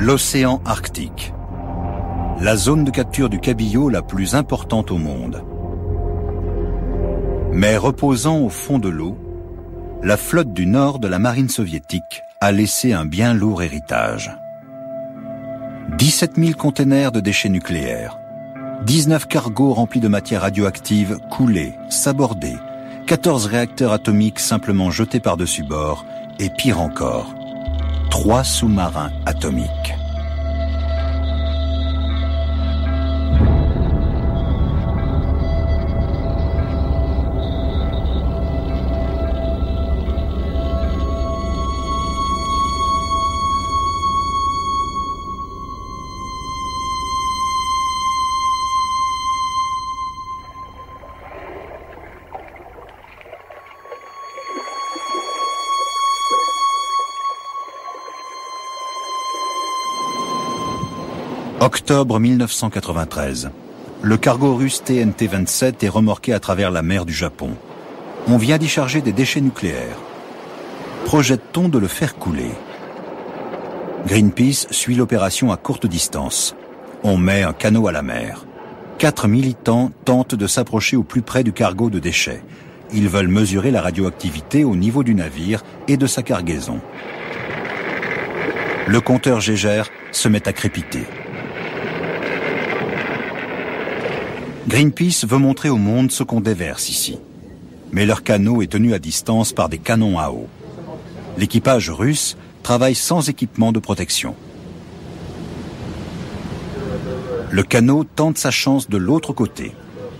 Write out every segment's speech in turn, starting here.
L'océan Arctique. La zone de capture du cabillaud la plus importante au monde. Mais reposant au fond de l'eau, la flotte du nord de la marine soviétique a laissé un bien lourd héritage. 17 000 containers de déchets nucléaires, 19 cargos remplis de matières radioactives coulés, sabordés, 14 réacteurs atomiques simplement jetés par-dessus bord, et pire encore, 3 sous-marins atomiques. Octobre 1993. Le cargo russe TNT-27 est remorqué à travers la mer du Japon. On vient d'y charger des déchets nucléaires. Projette-t-on de le faire couler? Greenpeace suit l'opération à courte distance. On met un canot à la mer. 4 militants tentent de s'approcher au plus près du cargo de déchets. Ils veulent mesurer la radioactivité au niveau du navire et de sa cargaison. Le compteur Geiger se met à crépiter. Greenpeace veut montrer au monde ce qu'on déverse ici. Mais leur canot est tenu à distance par des canons à eau. L'équipage russe travaille sans équipement de protection. Le canot tente sa chance de l'autre côté.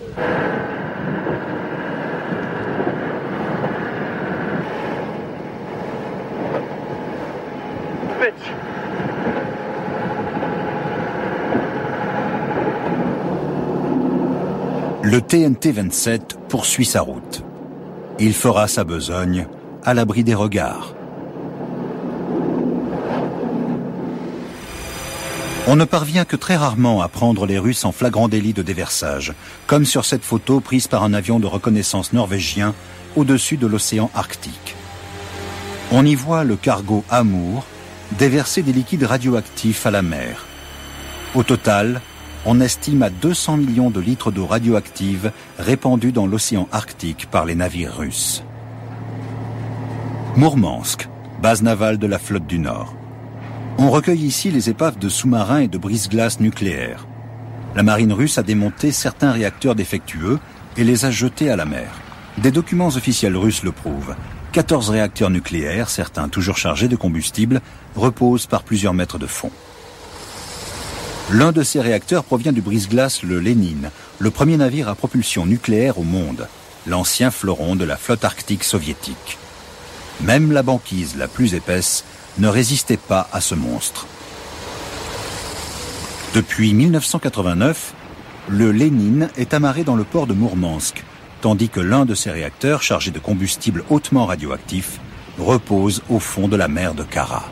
Le TNT-27 poursuit sa route. Il fera sa besogne à l'abri des regards. On ne parvient que très rarement à prendre les Russes en flagrant délit de déversage, comme sur cette photo prise par un avion de reconnaissance norvégien au-dessus de l'océan Arctique. On y voit le cargo Amour déverser des liquides radioactifs à la mer. Au total, on estime à 200 millions de litres d'eau radioactive répandue dans l'océan Arctique par les navires russes. Mourmansk, base navale de la flotte du Nord. On recueille ici les épaves de sous-marins et de brise-glaces nucléaires. La marine russe a démonté certains réacteurs défectueux et les a jetés à la mer. Des documents officiels russes le prouvent. 14 réacteurs nucléaires, certains toujours chargés de combustible, reposent par plusieurs mètres de fond. L'un de ces réacteurs provient du brise-glace le Lénine, le premier navire à propulsion nucléaire au monde, l'ancien fleuron de la flotte arctique soviétique. Même la banquise la plus épaisse ne résistait pas à ce monstre. Depuis 1989, le Lénine est amarré dans le port de Mourmansk, tandis que l'un de ses réacteurs, chargé de combustible hautement radioactif, repose au fond de la mer de Kara.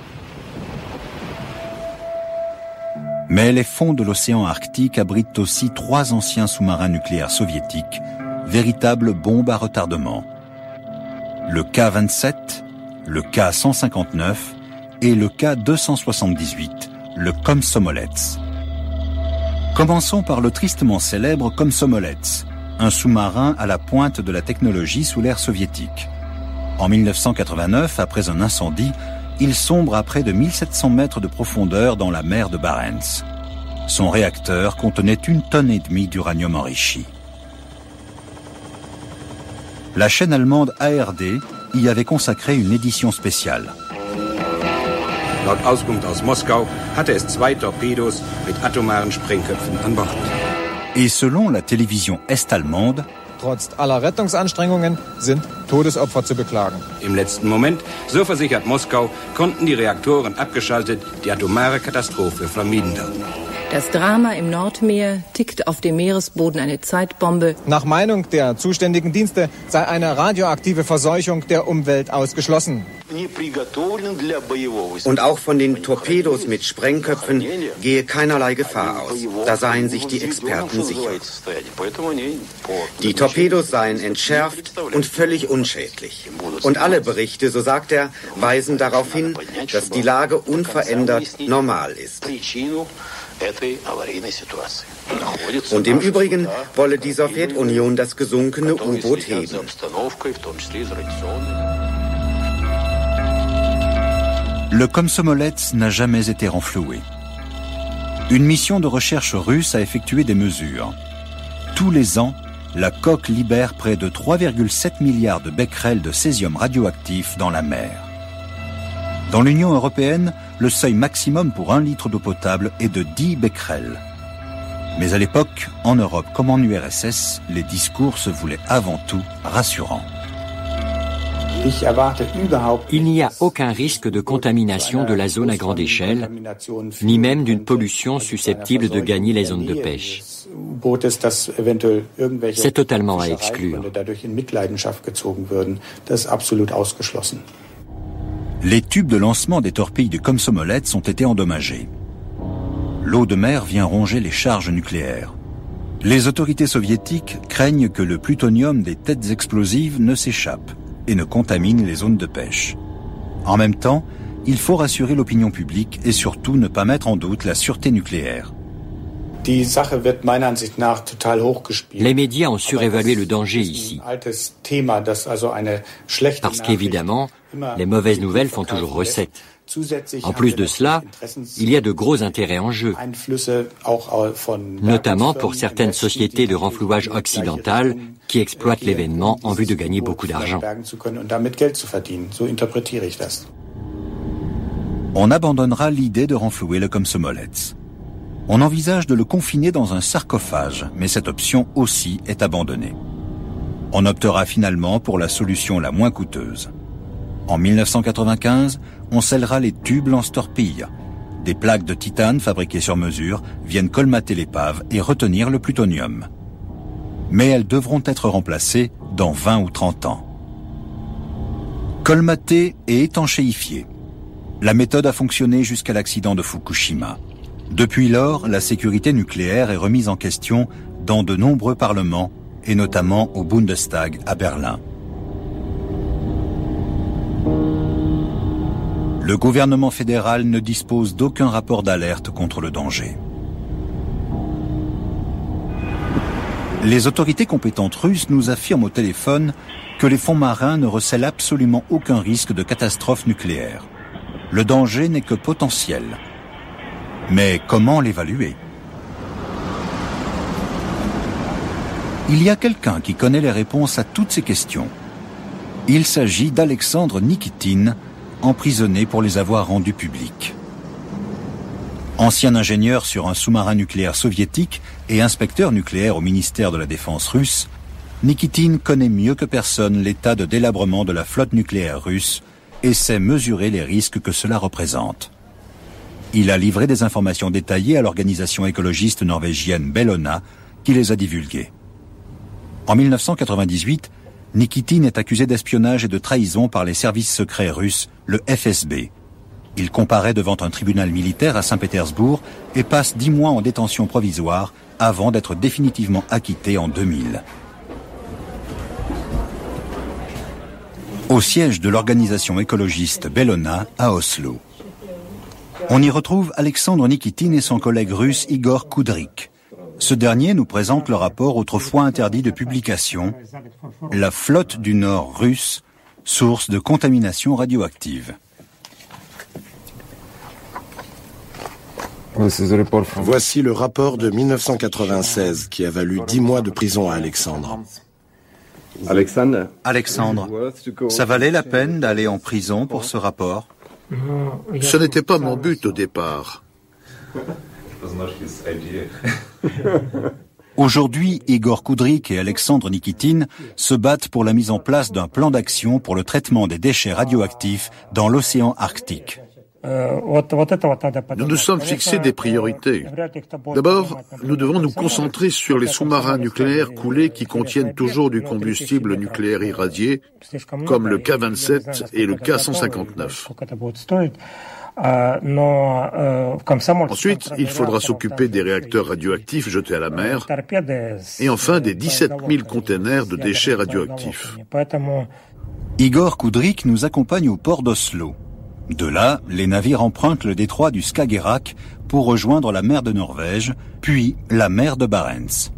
Mais les fonds de l'océan Arctique abritent aussi 3 anciens sous-marins nucléaires soviétiques, véritables bombes à retardement. Le K-27, le K-159 et le K-278, le Komsomolets. Commençons par le tristement célèbre Komsomolets, un sous-marin à la pointe de la technologie sous l'ère soviétique. En 1989, après un incendie, il sombre à près de 1700 mètres de profondeur dans la mer de Barents. Son réacteur contenait 1,5 tonne d'uranium enrichi. La chaîne allemande ARD y avait consacré une édition spéciale. Laut Auskunft aus Moskau hatte es 2 Torpedos mit atomaren Sprengköpfen an Bord. Et selon la télévision est-allemande, trotz aller Rettungsanstrengungen sind Todesopfer zu beklagen. Im letzten Moment, so versichert Moskau, konnten die Reaktoren abgeschaltet, die atomare Katastrophe vermieden werden. Das Drama im Nordmeer tickt auf dem Meeresboden eine Zeitbombe. Nach Meinung der zuständigen Dienste sei eine radioaktive Verseuchung der Umwelt ausgeschlossen. Und auch von den Torpedos mit Sprengköpfen gehe keinerlei Gefahr aus. Da seien sich die Experten sicher. Die Torpedos seien entschärft und völlig unschädlich. Und alle Berichte, so sagt er, weisen darauf hin, dass die Lage unverändert normal ist. Und im Übrigen wolle die Sowjetunion das gesunkene U-Boot heben. Le Komsomolets n'a jamais été renfloué. Une mission de recherche russe a effectué des mesures. Tous les ans, la coque libère près de 3,7 milliards de becquerels de césium radioactif dans la mer. Dans l'Union européenne, le seuil maximum pour 1 litre d'eau potable est de 10 becquerels. Mais à l'époque, en Europe comme en URSS, les discours se voulaient avant tout rassurants. Il n'y a aucun risque de contamination de la zone à grande échelle, ni même d'une pollution susceptible de gagner les zones de pêche. C'est totalement à exclure. Les tubes de lancement des torpilles du Komsomolets ont été endommagés. L'eau de mer vient ronger les charges nucléaires. Les autorités soviétiques craignent que le plutonium des têtes explosives ne s'échappe et ne contamine les zones de pêche. En même temps, il faut rassurer l'opinion publique et surtout ne pas mettre en doute la sûreté nucléaire. Les médias ont surévalué le danger ici. Parce qu'évidemment, les mauvaises nouvelles font toujours recette. En plus de cela, il y a de gros intérêts en jeu, notamment pour certaines sociétés de renflouage occidentales qui exploitent l'événement en vue de gagner beaucoup d'argent. On abandonnera l'idée de renflouer le Komsomolets. On envisage de le confiner dans un sarcophage, mais cette option aussi est abandonnée. On optera finalement pour la solution la moins coûteuse. En 1995, on scellera les tubes lance-torpilles. Des plaques de titane fabriquées sur mesure viennent colmater l'épave et retenir le plutonium. Mais elles devront être remplacées dans 20 ou 30 ans. Colmatées et étanchéifiées. La méthode a fonctionné jusqu'à l'accident de Fukushima. Depuis lors, la sécurité nucléaire est remise en question dans de nombreux parlements et notamment au Bundestag à Berlin. Le gouvernement fédéral ne dispose d'aucun rapport d'alerte contre le danger. Les autorités compétentes russes nous affirment au téléphone que les fonds marins ne recèlent absolument aucun risque de catastrophe nucléaire. Le danger n'est que potentiel. Mais comment l'évaluer ? Il y a quelqu'un qui connaît les réponses à toutes ces questions. Il s'agit d'Alexandre Nikitine, emprisonné pour les avoir rendus publics. Ancien ingénieur sur un sous-marin nucléaire soviétique et inspecteur nucléaire au ministère de la Défense russe, Nikitine connaît mieux que personne l'état de délabrement de la flotte nucléaire russe et sait mesurer les risques que cela représente. Il a livré des informations détaillées à l'organisation écologiste norvégienne Bellona, qui les a divulguées. En 1998, Nikitine est accusé d'espionnage et de trahison par les services secrets russes, le FSB. Il comparaît devant un tribunal militaire à Saint-Pétersbourg et passe 10 mois en détention provisoire avant d'être définitivement acquitté en 2000. Au siège de l'organisation écologiste Bellona à Oslo. On y retrouve Alexandre Nikitine et son collègue russe Igor Koudryk. Ce dernier nous présente le rapport autrefois interdit de publication, La flotte du Nord russe, source de contamination radioactive. Voici le rapport de 1996 qui a valu 10 mois de prison à Alexandre. Alexandre, ça valait la peine d'aller en prison pour ce rapport ? Ce n'était pas mon but au départ. Aujourd'hui, Igor Koudryk et Alexandre Nikitine se battent pour la mise en place d'un plan d'action pour le traitement des déchets radioactifs dans l'océan Arctique. Nous nous sommes fixés des priorités. D'abord, nous devons nous concentrer sur les sous-marins nucléaires coulés qui contiennent toujours du combustible nucléaire irradié, comme le K-27 et le K-159. Ensuite, il faudra s'occuper des réacteurs radioactifs jetés à la mer et enfin des 17 000 containers de déchets radioactifs. Igor Kudryk nous accompagne au port d'Oslo. De là, les navires empruntent le détroit du Skagerrak pour rejoindre la mer de Norvège, puis la mer de Barents.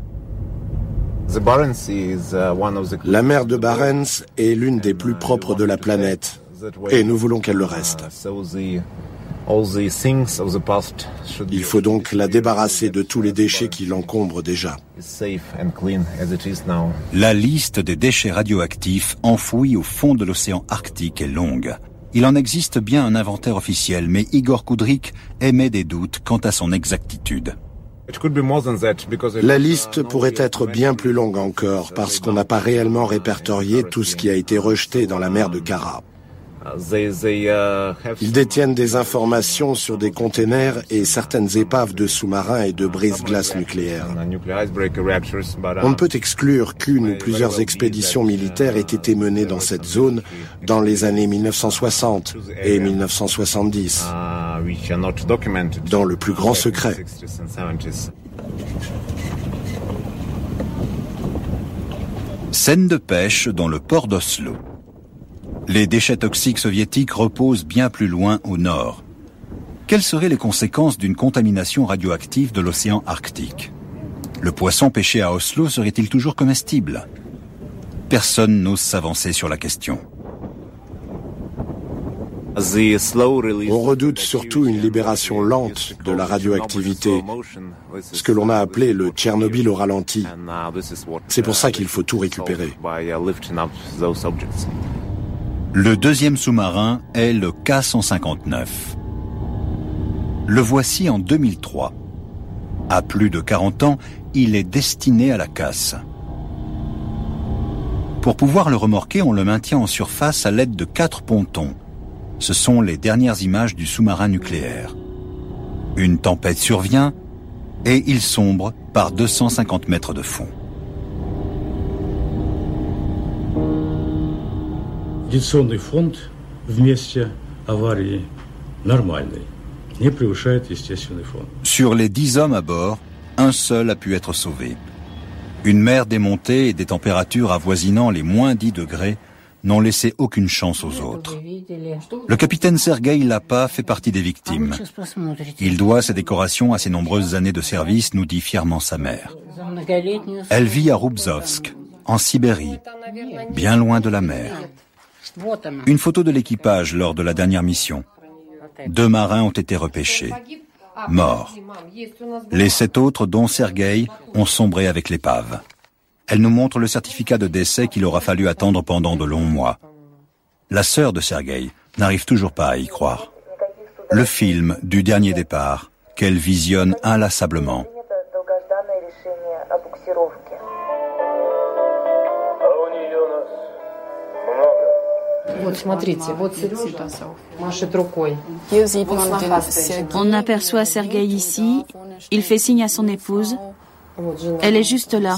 La mer de Barents est l'une des plus propres de la planète, et nous voulons qu'elle le reste. Il faut donc la débarrasser de tous les déchets qui l'encombrent déjà. La liste des déchets radioactifs enfouis au fond de l'océan Arctique est longue. Il en existe bien un inventaire officiel, mais Igor Kudryk émet des doutes quant à son exactitude. La liste pourrait être bien plus longue encore, parce qu'on n'a pas réellement répertorié tout ce qui a été rejeté dans la mer de Kara. Ils détiennent des informations sur des containers et certaines épaves de sous-marins et de brise-glaces nucléaires. On ne peut exclure qu'une ou plusieurs expéditions militaires aient été menées dans cette zone dans les années 1960 et 1970, dans le plus grand secret. Scène de pêche dans le port d'Oslo. Les déchets toxiques soviétiques reposent bien plus loin au nord. Quelles seraient les conséquences d'une contamination radioactive de l'océan Arctique? Le poisson pêché à Oslo serait-il toujours comestible? Personne n'ose s'avancer sur la question. On redoute surtout une libération lente de la radioactivité, ce que l'on a appelé le Tchernobyl au ralenti. C'est pour ça qu'il faut tout récupérer. Le deuxième sous-marin est le K-159. Le voici en 2003. À plus de 40 ans, il est destiné à la casse. Pour pouvoir le remorquer, on le maintient en surface à l'aide de 4 pontons. Ce sont les dernières images du sous-marin nucléaire. Une tempête survient et il sombre par 250 mètres de fond. Радиационный фонд в месте аварии нормальный, не превышает естественный фон. Sur les 10 hommes à bord, un seul a pu être sauvé. Une mer démontée et des températures avoisinant les moins 10 degrés n'ont laissé aucune chance aux autres. Le capitaine Sergueï Lapa fait partie des victimes. Il doit ses décorations à ses nombreuses années de service, nous dit fièrement sa mère. Elle vit à Rubzovsk, en Sibérie, bien loin de la mer. Une photo de l'équipage lors de la dernière mission. 2 marins ont été repêchés, morts. Les 7 autres, dont Sergueï, ont sombré avec l'épave. Elle nous montre le certificat de décès qu'il aura fallu attendre pendant de longs mois. La sœur de Sergueï n'arrive toujours pas à y croire. Le film du dernier départ, qu'elle visionne inlassablement. On aperçoit Sergueï ici, il fait signe à son épouse. Elle est juste là.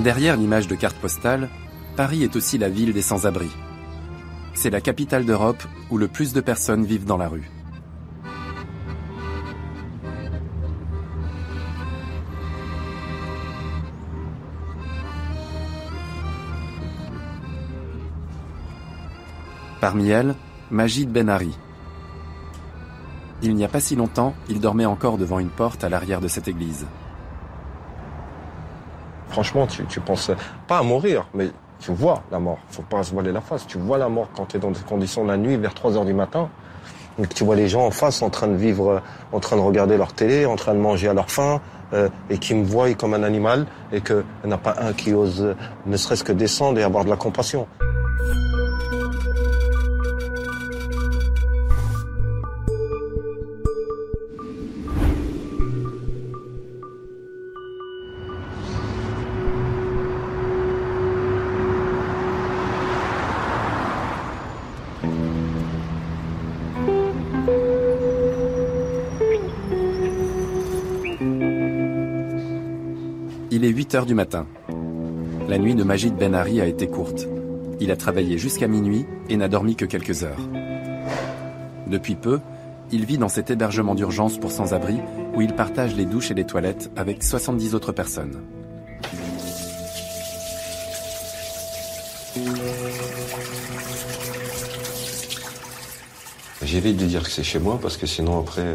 Derrière l'image de carte postale, Paris est aussi la ville des sans-abri. C'est la capitale d'Europe où le plus de personnes vivent dans la rue. Parmi elles, Majid Ben-Ari. Il n'y a pas si longtemps, il dormait encore devant une porte à l'arrière de cette église. Franchement, tu penses pas à mourir, mais tu vois la mort. Faut pas se voiler la face. Tu vois la mort quand tu es dans des conditions la nuit, vers 3h du matin, et que tu vois les gens en face en train de vivre, en train de regarder leur télé, en train de manger à leur faim, et qui me voient comme un animal, et qu'il n'y en a pas un qui ose ne serait-ce que descendre et avoir de la compassion. Il est 8h du matin. La nuit de Majid Ben-Ari a été courte. Il a travaillé jusqu'à minuit et n'a dormi que quelques heures. Depuis peu, il vit dans cet hébergement d'urgence pour sans-abri où il partage les douches et les toilettes avec 70 autres personnes. J'évite de dire que c'est chez moi parce que sinon après,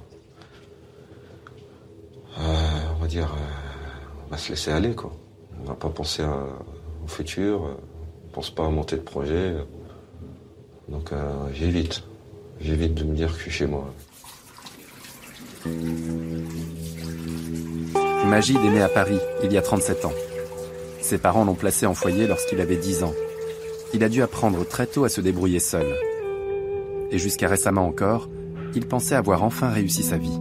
on va dire, on va se laisser aller quoi. On va pas penser au futur, on pense pas à monter de projet. Donc j'évite de me dire que je suis chez moi. Majid est né à Paris il y a 37 ans. Ses parents l'ont placé en foyer lorsqu'il avait 10 ans. Il a dû apprendre très tôt à se débrouiller seul. Et jusqu'à récemment encore, il pensait avoir enfin réussi sa vie.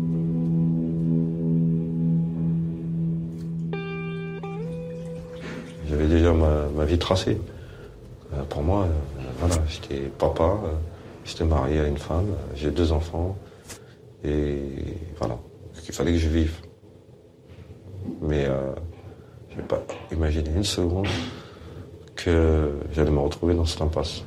J'avais déjà ma vie tracée. Pour moi, voilà, j'étais papa, j'étais marié à une femme, j'ai 2 enfants, et voilà, il fallait que je vive. Mais je n'ai pas imaginé une seconde que j'allais me retrouver dans cette impasse.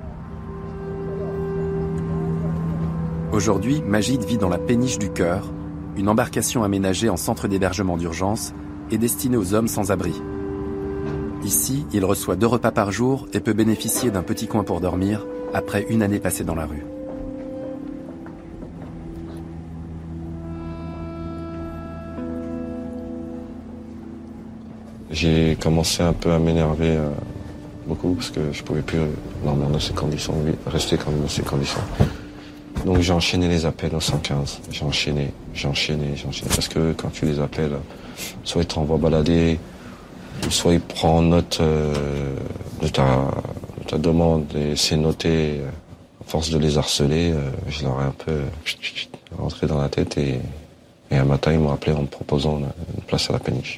Aujourd'hui, Majid vit dans la Péniche du Cœur, une embarcation aménagée en centre d'hébergement d'urgence et destinée aux hommes sans abri. Ici, il reçoit 2 repas par jour et peut bénéficier d'un petit coin pour dormir après une année passée dans la rue. J'ai commencé un peu à m'énerver beaucoup parce que je ne pouvais plus dormir dans ces conditions, rester comme dans ces conditions. Donc j'ai enchaîné les appels au 115, j'ai enchaîné. Parce que quand tu les appelles, soit ils te renvoient balader, soit ils prennent note de ta demande et c'est noté. À force de les harceler, je leur ai un peu rentré dans la tête et un matin ils m'ont appelé en me proposant une place à la Péniche.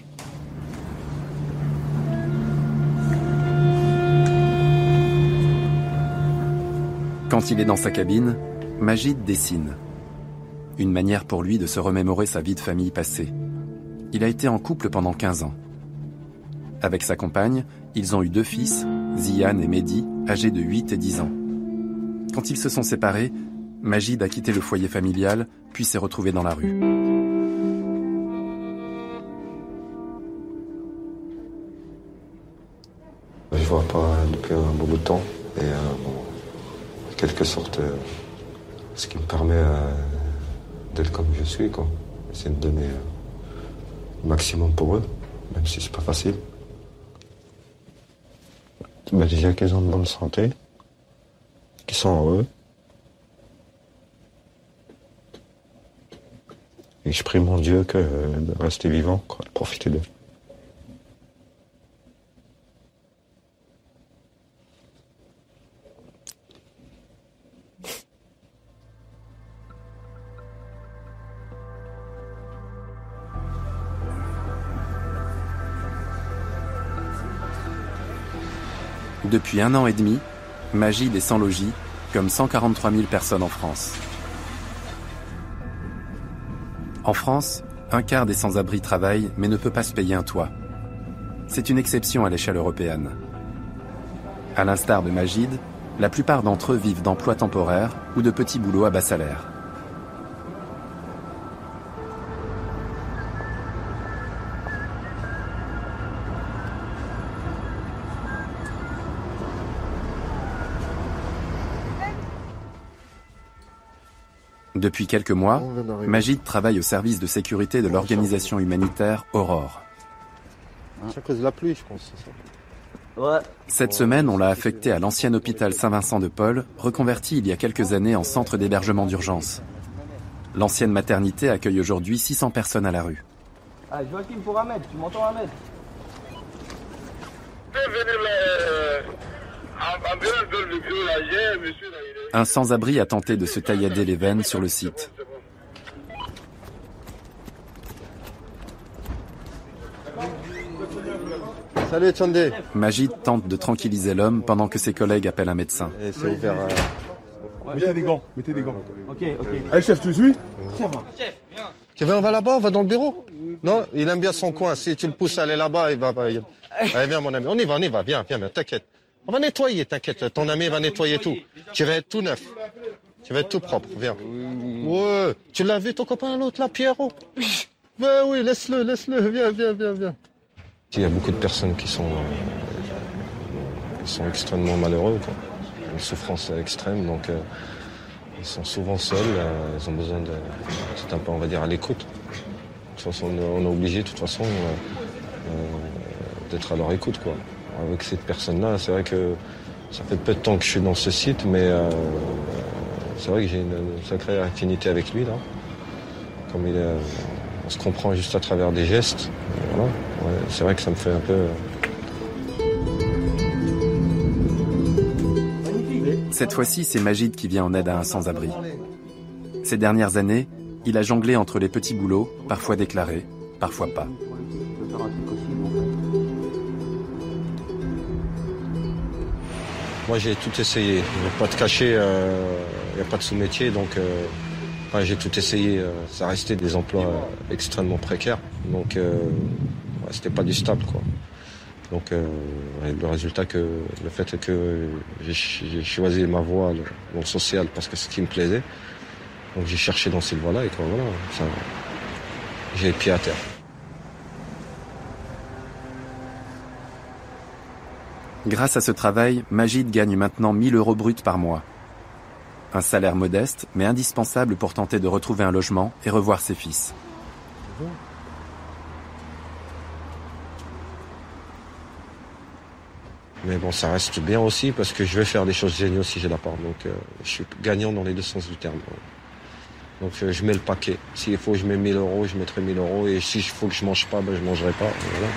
Quand il est dans sa cabine, Majid dessine. Une manière pour lui de se remémorer sa vie de famille passée. Il a été en couple pendant 15 ans. Avec sa compagne, ils ont eu 2 fils, Ziane et Mehdi, âgés de 8 et 10 ans. Quand ils se sont séparés, Majid a quitté le foyer familial, puis s'est retrouvé dans la rue. Je ne vois pas depuis un bon bout de temps. Et en quelque sorte, ce qui me permet d'être comme je suis, quoi. C'est de donner le maximum pour eux, même si c'est pas facile. Déjà qu'ils ont de bonne santé, qu'ils sont heureux. Et je prie mon Dieu de rester vivant, quoi, de profiter d'eux. Depuis 1 an et demi, Majid est sans logis, comme 143 000 personnes en France. En France, 1/4 des sans-abri travaillent mais ne peut pas se payer un toit. c'est une exception à l'échelle européenne. À l'instar de Majid, la plupart d'entre eux vivent d'emplois temporaires ou de petits boulots à bas salaire. Depuis quelques mois, Majid travaille au service de sécurité de l'organisation humanitaire Aurore. C'est à cause de la pluie, je pense. Cette semaine, on l'a affecté à l'ancien hôpital Saint-Vincent de Paul, reconverti il y a quelques années en centre d'hébergement d'urgence. L'ancienne maternité accueille aujourd'hui 600 personnes à la rue. Ah, Joachim, pour Ahmed, tu m'entends Ahmed? Un sans-abri a tenté de se taillader les veines sur le site. Salut Tchandé. Majid tente de tranquilliser l'homme pendant que ses collègues appellent un médecin. C'est ouvert. Mettez des gants, mettez des gants. Ok. Allez chef, tu le suis? Chef, Kevin, on va là-bas, on va dans le bureau. Non, il aime bien son coin. Si tu le pousses à aller là-bas, il va. Allez, viens mon ami. On y va, viens, t'inquiète. On va nettoyer, t'inquiète. Ton ami va nettoyer tout. Tu vas être tout neuf. Tu vas être tout propre, viens. Ouais. Tu l'as vu ton copain l'autre là, Pierrot? Ben oui, laisse-le, viens. Il y a beaucoup de personnes qui sont extrêmement malheureux, quoi. Une souffrance extrême, donc ils sont souvent seuls, ils ont besoin c'est un peu, on va dire, à l'écoute. De toute façon, on est obligé, de toute façon, d'être à leur écoute, quoi. Avec cette personne-là, c'est vrai que ça fait peu de temps que je suis dans ce site, mais c'est vrai que j'ai une sacrée affinité avec lui, là. Comme il est, on se comprend juste à travers des gestes. Voilà. Ouais, c'est vrai que ça me fait un peu... Cette fois-ci, c'est Majid qui vient en aide à un sans-abri. Ces dernières années, il a jonglé entre les petits boulots, parfois déclarés, parfois pas. Moi, j'ai tout essayé. Je ne vais pas te cacher, il n'y a pas de sous-métier, donc j'ai tout essayé. Ça restait des emplois extrêmement précaires, donc c'était pas du stable, quoi. Donc le résultat, le fait que j'ai choisi ma voie dans le social parce que c'est ce qui me plaisait. Donc j'ai cherché dans cette voie-là et quoi, voilà, j'ai les pieds à terre. Grâce à ce travail, Majid gagne maintenant 1 000 € bruts par mois. Un salaire modeste, mais indispensable pour tenter de retrouver un logement et revoir ses fils. Mais bon, ça reste bien aussi parce que je vais faire des choses géniales si j'ai la part. Donc je suis gagnant dans les deux sens du terme. Donc je mets le paquet. S'il faut que je mets 1 000 €, je mettrai 1 000 €. Et s'il faut que je mange pas, je mangerai pas. Voilà.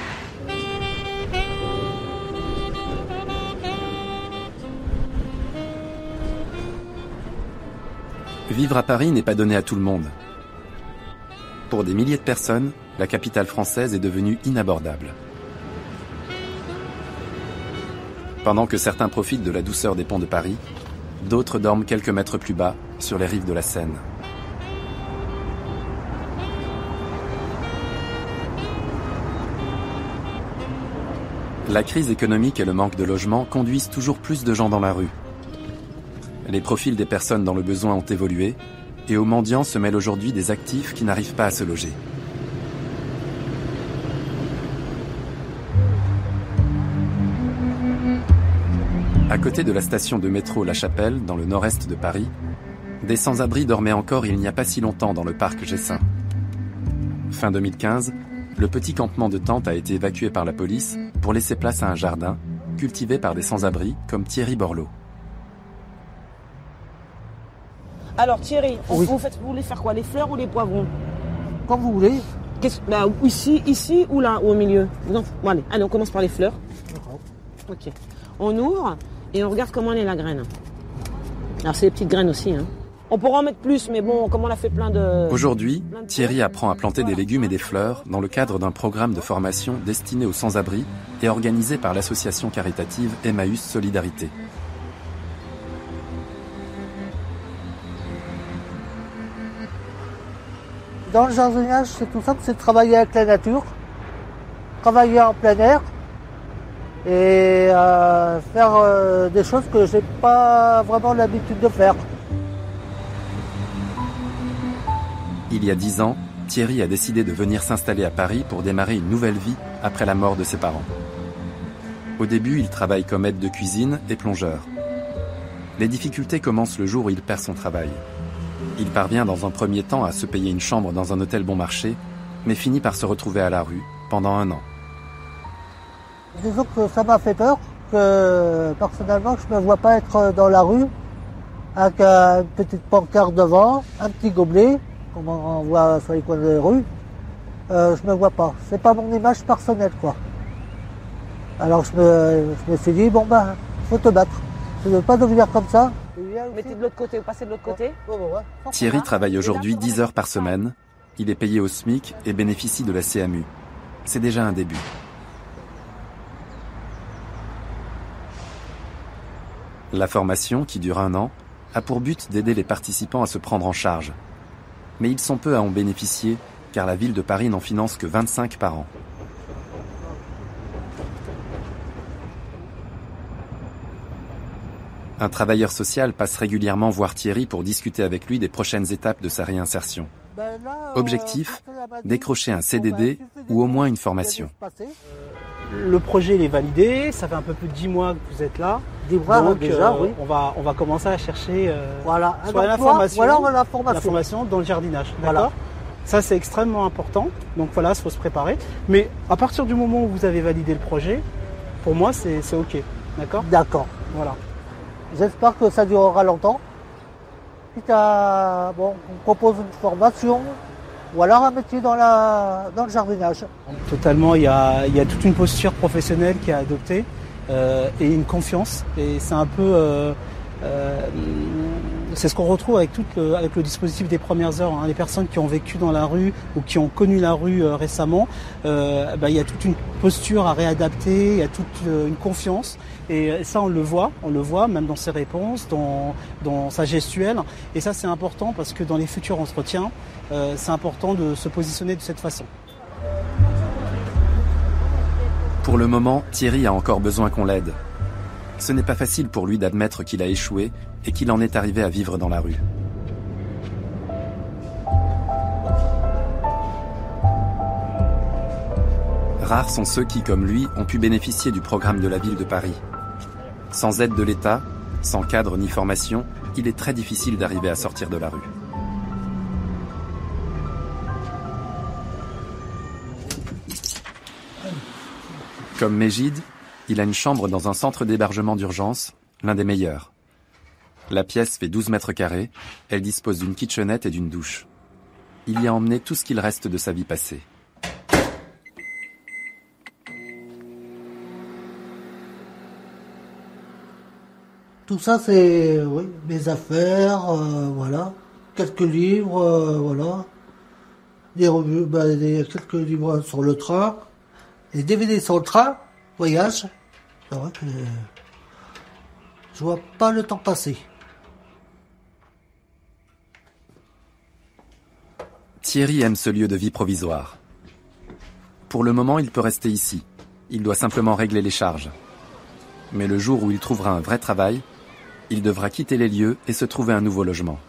Vivre à Paris n'est pas donné à tout le monde. Pour des milliers de personnes, la capitale française est devenue inabordable. Pendant que certains profitent de la douceur des ponts de Paris, d'autres dorment quelques mètres plus bas, sur les rives de la Seine. La crise économique et le manque de logement conduisent toujours plus de gens dans la rue. Les profils des personnes dans le besoin ont évolué, et aux mendiants se mêlent aujourd'hui des actifs qui n'arrivent pas à se loger. À côté de la station de métro La Chapelle, dans le nord-est de Paris, des sans-abri dormaient encore il n'y a pas si longtemps dans le parc Gessin. Fin 2015, le petit campement de tentes a été évacué par la police pour laisser place à un jardin, cultivé par des sans-abri comme Thierry Borloo. Alors Thierry, oui. Vous voulez faire quoi? Les fleurs ou les poivrons? Comme vous voulez. Ici ou là, ou au milieu? Non. Bon, allez, on commence par les fleurs. D'accord. Ok. On ouvre et on regarde comment est la graine. Alors c'est des petites graines aussi. Hein. On pourra en mettre plus, mais bon, comme on a fait plein de... Aujourd'hui, Thierry apprend à planter des légumes et des fleurs dans le cadre d'un programme de formation destiné aux sans-abri et organisé par l'association caritative Emmaüs Solidarité. Dans le jardinage, c'est tout simple, c'est de travailler avec la nature, travailler en plein air, et faire des choses que j'ai pas vraiment l'habitude de faire. Il y a 10 ans, Thierry a décidé de venir s'installer à Paris pour démarrer une nouvelle vie après la mort de ses parents. Au début, il travaille comme aide de cuisine et plongeur. Les difficultés commencent le jour où il perd son travail. Il parvient dans un premier temps à se payer une chambre dans un hôtel bon marché, mais finit par se retrouver à la rue pendant 1 an. Disons que ça m'a fait peur, que personnellement je ne me vois pas être dans la rue avec une petite pancarte devant, un petit gobelet, comme on voit sur les coins des rues. Je me vois pas. C'est pas mon image personnelle, quoi. Alors je me suis dit, bon ben, faut te battre. Tu ne veux pas devenir comme ça. Mettez de l'autre côté, passez de l'autre côté. Thierry travaille aujourd'hui 10 heures par semaine. Il est payé au SMIC et bénéficie de la CMU. C'est déjà un début. La formation, qui dure 1 an, a pour but d'aider les participants à se prendre en charge. Mais ils sont peu à en bénéficier, car la ville de Paris n'en finance que 25 par an. Un travailleur social passe régulièrement voir Thierry pour discuter avec lui des prochaines étapes de sa réinsertion. Objectif, décrocher un CDD ou au moins une formation. Le projet il est validé, ça fait un peu plus de 10 mois que vous êtes là. 10 mois donc, déjà, oui. On va commencer à chercher soit la formation dans le jardinage. Voilà. Ça c'est extrêmement important, donc voilà, il faut se préparer. Mais à partir du moment où vous avez validé le projet, pour moi c'est ok, d'accord ? D'accord. Voilà. J'espère que ça durera longtemps. On propose une formation ou alors un métier dans le jardinage. Totalement, il y a toute une posture professionnelle qui est adoptée et une confiance. Et c'est un peu... c'est ce qu'on retrouve avec le dispositif des premières heures. Les personnes qui ont vécu dans la rue ou qui ont connu la rue récemment, il y a toute une posture à réadapter, il y a toute une confiance. Et ça, on le voit même dans ses réponses, dans sa gestuelle. Et ça, c'est important parce que dans les futurs entretiens, c'est important de se positionner de cette façon. Pour le moment, Thierry a encore besoin qu'on l'aide. Ce n'est pas facile pour lui d'admettre qu'il a échoué et qu'il en est arrivé à vivre dans la rue. Rares sont ceux qui, comme lui, ont pu bénéficier du programme de la ville de Paris. Sans aide de l'État, sans cadre ni formation, il est très difficile d'arriver à sortir de la rue. Comme Mégide, il a une chambre dans un centre d'hébergement d'urgence, l'un des meilleurs. La pièce fait 12 mètres carrés, elle dispose d'une kitchenette et d'une douche. Il y a emmené tout ce qu'il reste de sa vie passée. Tout ça, c'est mes affaires, voilà. Quelques livres, voilà. Des revues, quelques livres sur le train. Les DVD sur le train, voyage. C'est vrai que je vois pas le temps passer. Thierry aime ce lieu de vie provisoire. Pour le moment, il peut rester ici. Il doit simplement régler les charges. Mais le jour où il trouvera un vrai travail, il devra quitter les lieux et se trouver un nouveau logement.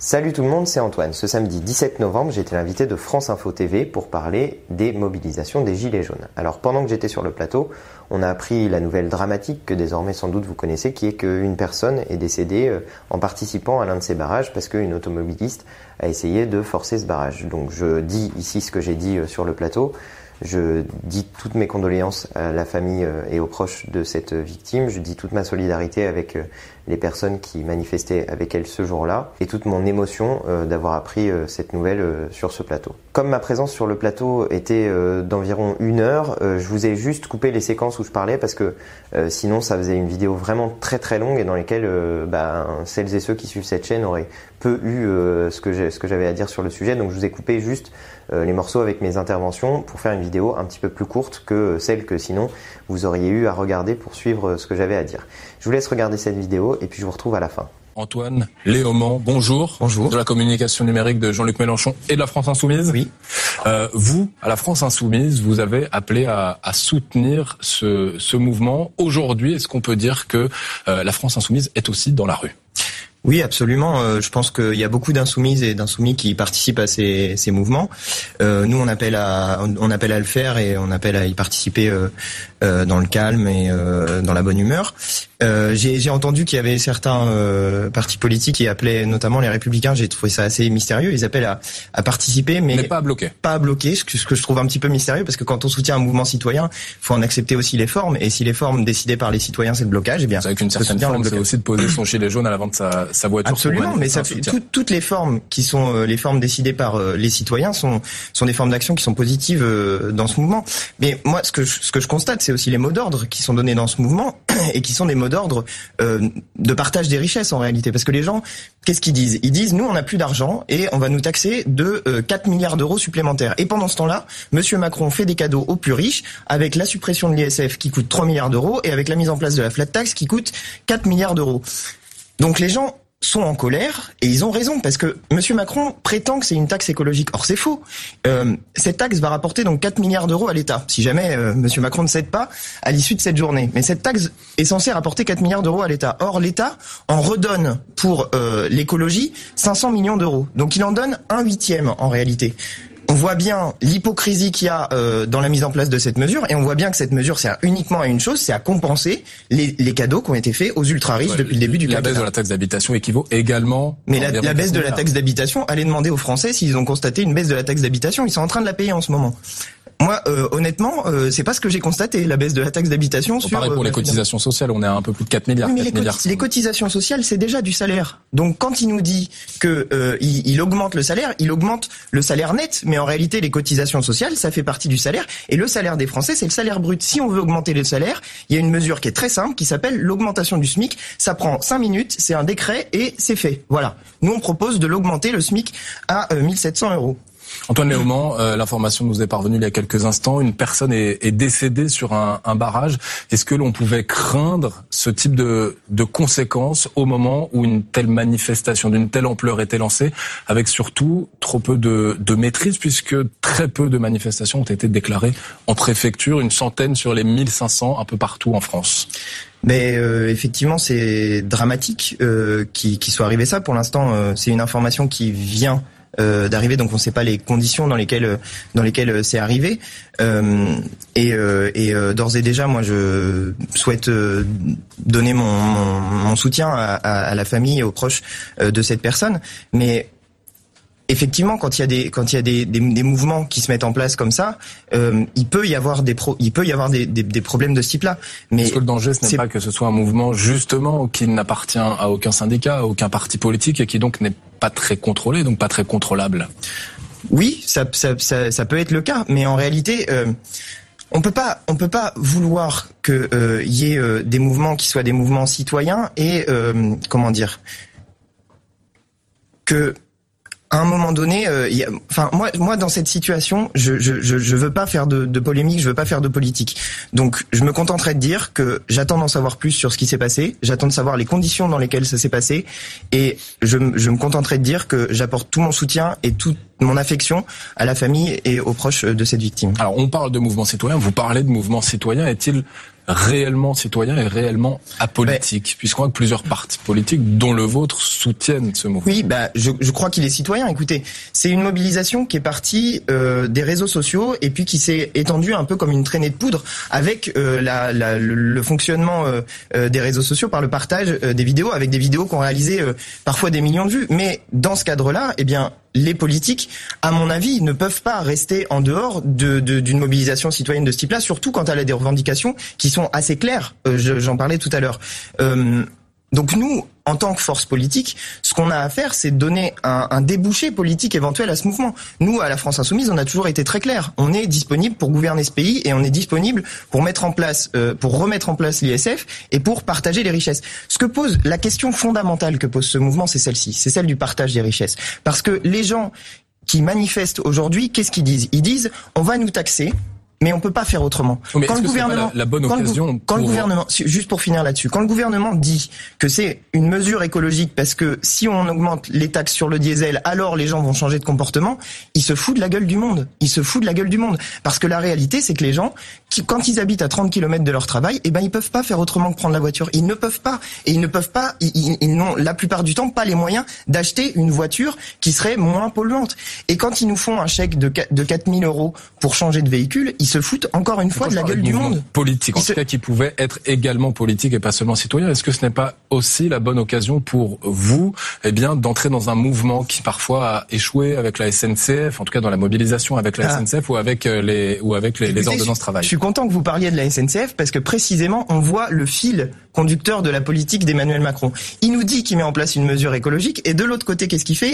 Salut tout le monde, c'est Antoine. Ce samedi 17 novembre, j'étais l'invité de France Info TV pour parler des mobilisations des Gilets jaunes. Alors pendant que j'étais sur le plateau, on a appris la nouvelle dramatique que désormais sans doute vous connaissez, qui est qu'une personne est décédée en participant à l'un de ces barrages parce qu'une automobiliste a essayé de forcer ce barrage. Donc je dis ici ce que j'ai dit sur le plateau. Je dis toutes mes condoléances à la famille et aux proches de cette victime. Je dis toute ma solidarité avec les personnes qui manifestaient avec elle ce jour-là et toute mon émotion d'avoir appris cette nouvelle sur ce plateau. Comme ma présence sur le plateau était d'environ 1 heure, je vous ai juste coupé les séquences où je parlais parce que sinon ça faisait une vidéo vraiment très très longue et dans lesquelles celles et ceux qui suivent cette chaîne auraient peu eu ce que j'avais à dire sur le sujet. Donc je vous ai coupé juste les morceaux avec mes interventions pour faire une vidéo un petit peu plus courte que celle que sinon vous auriez eu à regarder pour suivre ce que j'avais à dire. Je vous laisse regarder cette vidéo et puis je vous retrouve à la fin. Antoine Léaumont, bonjour. Bonjour. De la communication numérique de Jean-Luc Mélenchon et de la France Insoumise. Oui. Vous, à la France Insoumise, vous avez appelé à soutenir ce mouvement. Aujourd'hui, est-ce qu'on peut dire que la France Insoumise est aussi dans la rue ? Oui, absolument. Je pense qu'il y a beaucoup d'insoumises et d'insoumis qui participent à ces mouvements. Nous, on appelle à le faire et on appelle à y participer dans le calme et dans la bonne humeur. J'ai entendu qu'il y avait certains partis politiques qui appelaient, notamment les Républicains. J'ai trouvé ça assez mystérieux. Ils appellent à participer, mais pas à bloquer. Pas à bloquer, ce que je trouve un petit peu mystérieux, parce que quand on soutient un mouvement citoyen, il faut en accepter aussi les formes. Et si les formes décidées par les citoyens, c'est le blocage, eh bien, avec une certaine forme, c'est aussi de poser son gilet jaune à l'avant de sa voiture. Absolument, mais ça fait toutes les formes qui sont les formes décidées par les citoyens sont des formes d'action qui sont positives dans ce mouvement. Mais moi, ce que je constate, c'est aussi les mots d'ordre qui sont donnés dans ce mouvement et qui sont des mots d'ordre de partage des richesses en réalité. Parce que les gens, qu'est-ce qu'ils disent ? Ils disent, nous, on n'a plus d'argent et on va nous taxer de 4 milliards d'euros supplémentaires. Et pendant ce temps-là, Monsieur Macron fait des cadeaux aux plus riches avec la suppression de l'ISF qui coûte 3 milliards d'euros et avec la mise en place de la flat tax qui coûte 4 milliards d'euros. Donc les gens sont en colère et ils ont raison parce que Monsieur Macron prétend que c'est une taxe écologique. Or c'est faux. Cette taxe va rapporter donc 4 milliards d'euros à l'État si jamais Monsieur Macron ne cède pas à l'issue de cette journée. Mais cette taxe est censée rapporter 4 milliards d'euros à l'État. Or l'État en redonne pour l'écologie 500 millions d'euros. Donc il en donne 1/8 en réalité. On voit bien l'hypocrisie qu'il y a dans la mise en place de cette mesure et on voit bien que cette mesure sert uniquement à une chose, c'est à compenser les cadeaux qui ont été faits aux ultra-riches depuis le début du quinquennat. La baisse de la taxe d'habitation équivaut également... Mais la baisse de la taxe d'habitation, allez demander aux Français s'ils ont constaté une baisse de la taxe d'habitation, ils sont en train de la payer en ce moment. Moi, honnêtement, c'est pas ce que j'ai constaté, la baisse de la taxe d'habitation. Pareil pour les cotisations sociales, on est à un peu plus de 4 milliards. Oui, mais les cotisations sociales, c'est déjà du salaire. Donc quand il nous dit que il augmente le salaire net, mais en réalité, les cotisations sociales, ça fait partie du salaire. Et le salaire des Français, c'est le salaire brut. Si on veut augmenter le salaire, il y a une mesure qui est très simple, qui s'appelle l'augmentation du SMIC. Ça prend 5 minutes, c'est un décret et c'est fait. Voilà. Nous, on propose de l'augmenter le SMIC à 1 700 €. Antoine Léaumont, l'information nous est parvenue il y a quelques instants. Une personne est décédée sur un barrage. Est-ce que l'on pouvait craindre ce type de conséquences au moment où une telle manifestation d'une telle ampleur était lancée, avec surtout trop peu de maîtrise, puisque très peu de manifestations ont été déclarées en préfecture, une centaine sur les 1500 un peu partout en France? Mais effectivement, c'est dramatique qu'il soit arrivé ça. Pour l'instant, c'est une information qui vient d'arriver, donc on ne sait pas les conditions dans lesquelles c'est arrivé. Et d'ores et déjà, moi, je souhaite donner mon soutien à la famille et aux proches de cette personne. Mais effectivement, quand il y a des mouvements qui se mettent en place comme ça, il peut y avoir des problèmes de ce type-là. Mais est-ce que le danger, ce n'est pas que ce soit un mouvement justement qui n'appartient à aucun syndicat, à aucun parti politique et qui donc n'est pas très contrôlé, donc pas très contrôlable? Oui, ça peut être le cas, mais en réalité, on peut pas vouloir que y ait des mouvements qui soient des mouvements citoyens et que à un moment donné, moi dans cette situation, je veux pas faire de polémique, je veux pas faire de politique. Donc je me contenterai de dire que j'attends d'en savoir plus sur ce qui s'est passé, j'attends de savoir les conditions dans lesquelles ça s'est passé, et je me contenterai de dire que j'apporte tout mon soutien et toute mon affection à la famille et aux proches de cette victime. Alors, on parle de mouvement citoyen, vous parlez de mouvement citoyen, est-il réellement citoyen et réellement apolitique, puisqu'on voit que plusieurs partis politiques, dont le vôtre, soutiennent ce mouvement. Oui, je crois qu'il est citoyen. Écoutez, c'est une mobilisation qui est partie des réseaux sociaux et puis qui s'est étendue un peu comme une traînée de poudre avec le fonctionnement des réseaux sociaux par le partage des vidéos, avec des vidéos qui ont réalisé parfois des millions de vues. Mais dans ce cadre-là, eh bien, les politiques, à mon avis, ne peuvent pas rester en dehors d'une mobilisation citoyenne de ce type-là, surtout quand elle a des revendications qui sont assez claires. J'en parlais tout à l'heure. Donc nous, en tant que force politique, ce qu'on a à faire, c'est donner un débouché politique éventuel à ce mouvement. Nous, à la France Insoumise, on a toujours été très clair. On est disponible pour gouverner ce pays et on est disponible pour remettre en place l'ISF et pour partager les richesses. La question fondamentale que pose ce mouvement, c'est celle-ci, c'est celle du partage des richesses. Parce que les gens qui manifestent aujourd'hui, qu'est-ce qu'ils disent ? Ils disent, on va nous taxer, mais on peut pas faire autrement. Mais quand le gouvernement, la bonne occasion quand le gouvernement, juste pour finir là-dessus, quand le gouvernement dit que c'est une mesure écologique parce que si on augmente les taxes sur le diesel, alors les gens vont changer de comportement, il se fout de la gueule du monde. Il se fout de la gueule du monde. Parce que la réalité, c'est que les gens, quand ils habitent à 30 km de leur travail, eh ben, ils peuvent pas faire autrement que prendre la voiture. Ils ne peuvent pas. Et ils n'ont la plupart du temps pas les moyens d'acheter une voiture qui serait moins polluante. Et quand ils nous font un chèque de 4 000 € pour changer de véhicule, ils se foutent encore une fois de la gueule du monde. Politique, en tout cas qui pouvait être également politique et pas seulement citoyen. Est-ce que ce n'est pas aussi la bonne occasion pour vous, d'entrer dans un mouvement qui parfois a échoué avec la SNCF, en tout cas dans la mobilisation avec la SNCF ou avec les ordonnances travail? Je suis content que vous parliez de la SNCF parce que précisément on voit le fil conducteur de la politique d'Emmanuel Macron. Il nous dit qu'il met en place une mesure écologique et de l'autre côté, qu'est-ce qu'il fait ?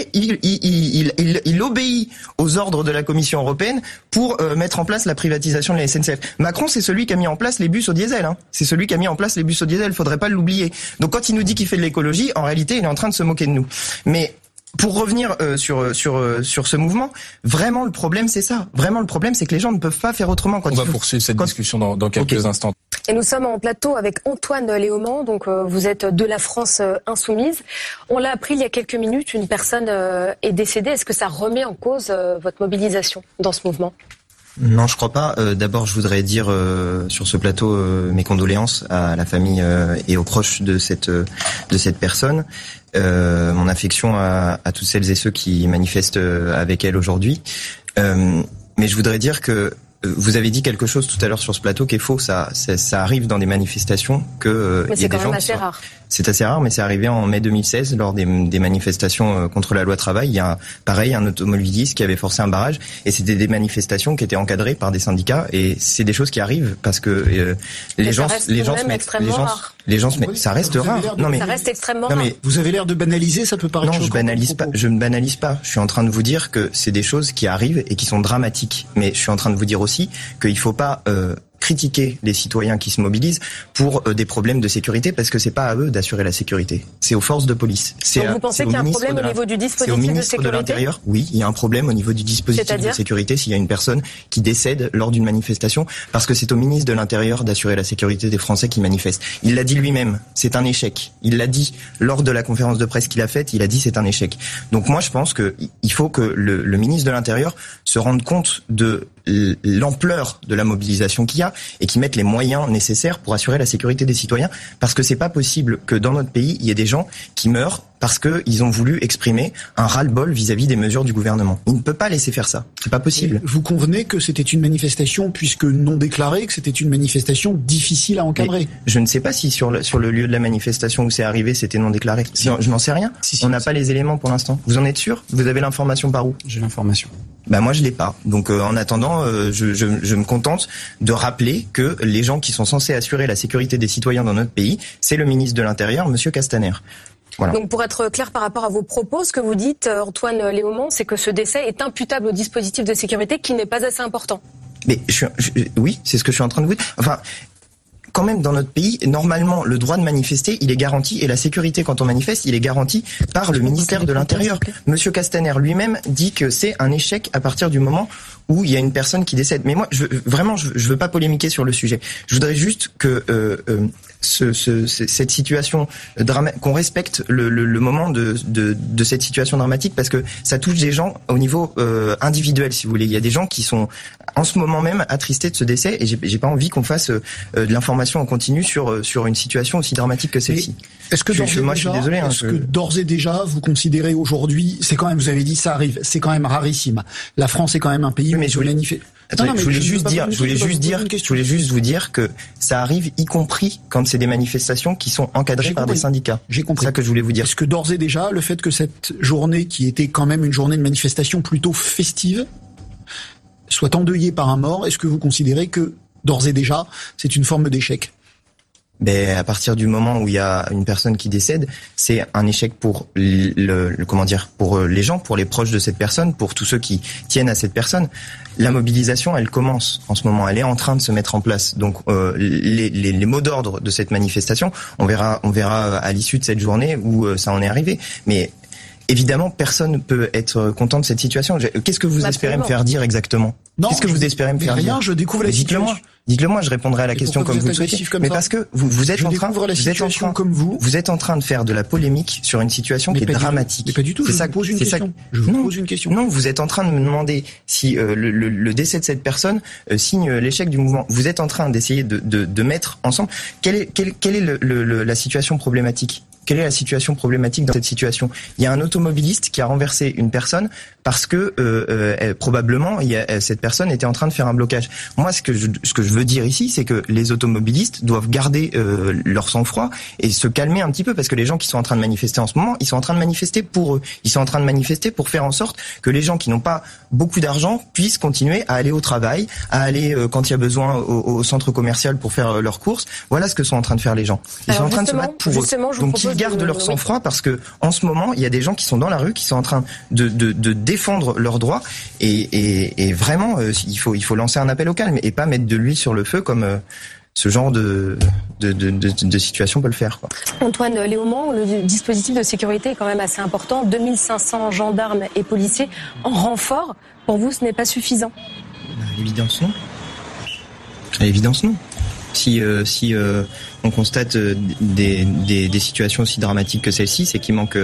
Il obéit aux ordres de la Commission européenne pour mettre en place la privatisation de la SNCF. Macron, c'est celui qui a mis en place les bus au diesel. Hein. C'est celui qui a mis en place les bus au diesel. Faudrait pas l'oublier. Donc quand il nous dit qu'il fait de l'écologie, en réalité, il est en train de se moquer de nous. Mais pour revenir sur ce mouvement, vraiment le problème c'est ça. Vraiment le problème c'est que les gens ne peuvent pas faire autrement. On va poursuivre cette discussion dans quelques instants. Et nous sommes en plateau avec Antoine Léaumont, donc vous êtes de la France Insoumise. On l'a appris il y a quelques minutes, une personne est décédée. Est-ce que ça remet en cause votre mobilisation dans ce mouvement ? Non, je crois pas. D'abord, je voudrais dire sur ce plateau mes condoléances à la famille et aux proches de cette personne. Mon affection à toutes celles et ceux qui manifestent avec elle aujourd'hui. Mais je voudrais dire que vous avez dit quelque chose tout à l'heure sur ce plateau qui est faux. Ça arrive dans des manifestations que mais c'est quand même assez rare. C'est assez rare, mais c'est arrivé en mai 2016 lors des manifestations contre la loi travail. Il y a pareil un automobiliste qui avait forcé un barrage et c'était des manifestations qui étaient encadrées par des syndicats et c'est des choses qui arrivent parce que les gens se mettent, ça reste rare. Non mais ça reste extrêmement rare. Vous avez l'air de banaliser, ça peut paraître. Non, je ne banalise pas. Je suis en train de vous dire que c'est des choses qui arrivent et qui sont dramatiques. Mais je suis en train de vous dire aussi qu'il faut pas critiquer les citoyens qui se mobilisent pour des problèmes de sécurité parce que c'est pas à eux d'assurer la sécurité, c'est aux forces de police. Donc vous pensez qu'il y a un problème au niveau du dispositif de sécurité ? De l'Intérieur ? Oui, il y a un problème au niveau du dispositif de sécurité s'il y a une personne qui décède lors d'une manifestation parce que c'est au ministre de l'Intérieur d'assurer la sécurité des Français qui manifestent. Il l'a dit lui-même, c'est un échec. Il l'a dit lors de la conférence de presse qu'il a faite, il a dit c'est un échec. Donc moi je pense que il faut que le ministre de l'Intérieur se rende compte de l'ampleur de la mobilisation qu'il y a et qui mettent les moyens nécessaires pour assurer la sécurité des citoyens parce que c'est pas possible que dans notre pays il y ait des gens qui meurent parce qu'ils ont voulu exprimer un ras-le-bol vis-à-vis des mesures du gouvernement. Il ne peut pas laisser faire ça. C'est pas possible. Vous convenez que c'était une manifestation, puisque non déclarée, que c'était une manifestation difficile à encadrer? Mais je ne sais pas si sur le lieu de la manifestation où c'est arrivé, c'était non déclaré. Je n'en sais rien. On n'a pas les éléments pour l'instant. Vous en êtes sûr? Vous avez l'information par où? J'ai l'information. Moi je l'ai pas. Donc en attendant, je me contente de rappeler que les gens qui sont censés assurer la sécurité des citoyens dans notre pays, c'est le ministre de l'Intérieur, Monsieur Castaner. Voilà. Donc pour être clair par rapport à vos propos, ce que vous dites, Antoine Léaumont, c'est que ce décès est imputable au dispositif de sécurité qui n'est pas assez important. Mais oui, c'est ce que je suis en train de vous dire. Enfin, quand même dans notre pays, normalement, le droit de manifester, il est garanti, et la sécurité quand on manifeste, il est garanti par le ministère de l'Intérieur. Monsieur Castaner lui-même dit que c'est un échec à partir du moment où il y a une personne qui décède. Mais moi, je veux pas polémiquer sur le sujet. Je voudrais juste que cette situation qu'on respecte le moment de cette situation dramatique, parce que ça touche des gens au niveau individuel, si vous voulez. Il y a des gens qui sont en ce moment même attristés de ce décès, et j'ai pas envie qu'on fasse de l'information en continu sur une situation aussi dramatique que celle-ci. Est-ce que d'ores et déjà, vous considérez aujourd'hui, c'est quand même, vous avez dit ça arrive, c'est quand même rarissime. La France est quand même un pays où je manifeste. Je voulais juste vous dire que ça arrive, y compris quand c'est des manifestations qui sont encadrées par des syndicats. J'ai compris. C'est ça que je voulais vous dire. Est-ce que d'ores et déjà, le fait que cette journée, qui était quand même une journée de manifestation plutôt festive, soit endeuillée par un mort, est-ce que vous considérez que d'ores et déjà, c'est une forme d'échec ? À partir du moment où il y a une personne qui décède, c'est un échec pour pour les gens, pour les proches de cette personne, pour tous ceux qui tiennent à cette personne. La mobilisation, elle commence en ce moment, elle est en train de se mettre en place. Donc les mots d'ordre de cette manifestation, on verra à l'issue de cette journée où ça en est arrivé. Mais évidemment, personne ne peut être content de cette situation. Qu'est-ce que vous espérez me faire dire exactement ? Qu'est-ce que vous espérez me faire dire ? Je découvre la situation. Dites-le moi, je répondrai à la question comme vous le souhaitez. Mais parce que vous êtes en train de faire de la polémique sur une situation qui est dramatique. Mais pas du tout, je vous pose une question. Pose une question. Non, vous êtes en train de me demander si le décès de cette personne signe l'échec du mouvement. Vous êtes en train d'essayer de mettre ensemble quelle est la situation problématique. Quelle est la situation problématique dans cette situation ? Il y a un automobiliste qui a renversé une personne parce que probablement cette personne était en train de faire un blocage. Moi, ce que je veux dire ici, c'est que les automobilistes doivent garder leur sang-froid et se calmer un petit peu, parce que les gens qui sont en train de manifester en ce moment, ils sont en train de manifester pour eux. Ils sont en train de manifester pour faire en sorte que les gens qui n'ont pas beaucoup d'argent puissent continuer à aller au travail, à aller quand il y a besoin au centre commercial pour faire leurs courses. Voilà ce que sont en train de faire les gens. Ils sont en train de se battre pour eux. Donc ils gardent leur sang-froid, parce que en ce moment, il y a des gens qui sont dans la rue, qui sont en train de défendre leurs droits, et vraiment, il faut lancer un appel au calme et pas mettre de l'huile sur le feu comme ce genre de situation peut le faire, quoi. Antoine Léaumont, le dispositif de sécurité est quand même assez important. 2500 gendarmes et policiers en renfort. Pour vous, ce n'est pas suffisant ? À l'évidence, non. À l'évidence, non. Si on constate des situations aussi dramatiques que celle-ci, c'est qu'il manque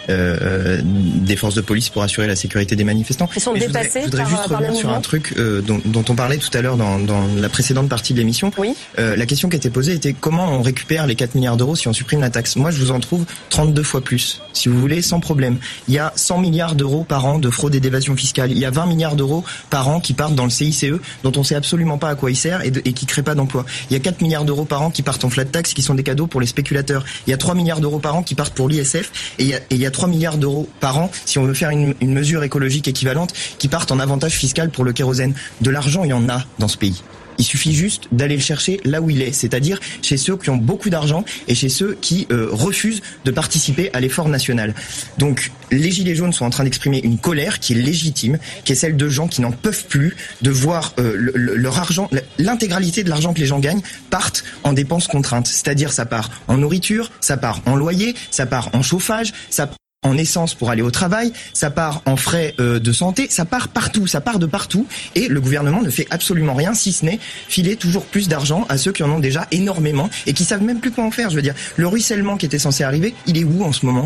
des forces de police pour assurer la sécurité des manifestants. Ils sont dépassés. Je voudrais juste revenir sur un truc dont on parlait tout à l'heure dans la précédente partie de l'émission. Oui. La question qui était posée était comment on récupère les 4 milliards d'euros si on supprime la taxe. Moi, je vous en trouve 32 fois plus, si vous voulez, sans problème. Il y a 100 milliards d'euros par an de fraude et d'évasion fiscale. Il y a 20 milliards d'euros par an qui partent dans le CICE, dont on sait absolument pas à quoi il sert et qui crée pas d'emploi. Il y a 4 milliards d'euros par an qui partent en flat tax, qui sont des cadeaux pour les spéculateurs. Il y a 3 milliards d'euros par an qui partent pour l'ISF, et il y a 3 milliards d'euros par an, si on veut faire une mesure écologique équivalente, qui partent en avantage fiscal pour le kérosène. De l'argent, il y en a dans ce pays. Il suffit juste d'aller le chercher là où il est, c'est-à-dire chez ceux qui ont beaucoup d'argent et chez ceux qui refusent de participer à l'effort national. Donc les Gilets jaunes sont en train d'exprimer une colère qui est légitime, qui est celle de gens qui n'en peuvent plus de voir leur argent, l'intégralité de l'argent que les gens gagnent partent en dépenses contraintes. C'est-à-dire ça part en nourriture, ça part en loyer, ça part en chauffage, ça part en essence pour aller au travail, ça part en frais de santé, ça part partout, ça part de partout, et le gouvernement ne fait absolument rien, si ce n'est filer toujours plus d'argent à ceux qui en ont déjà énormément et qui savent même plus quoi en faire. Je veux dire, le ruissellement qui était censé arriver, il est où en ce moment ?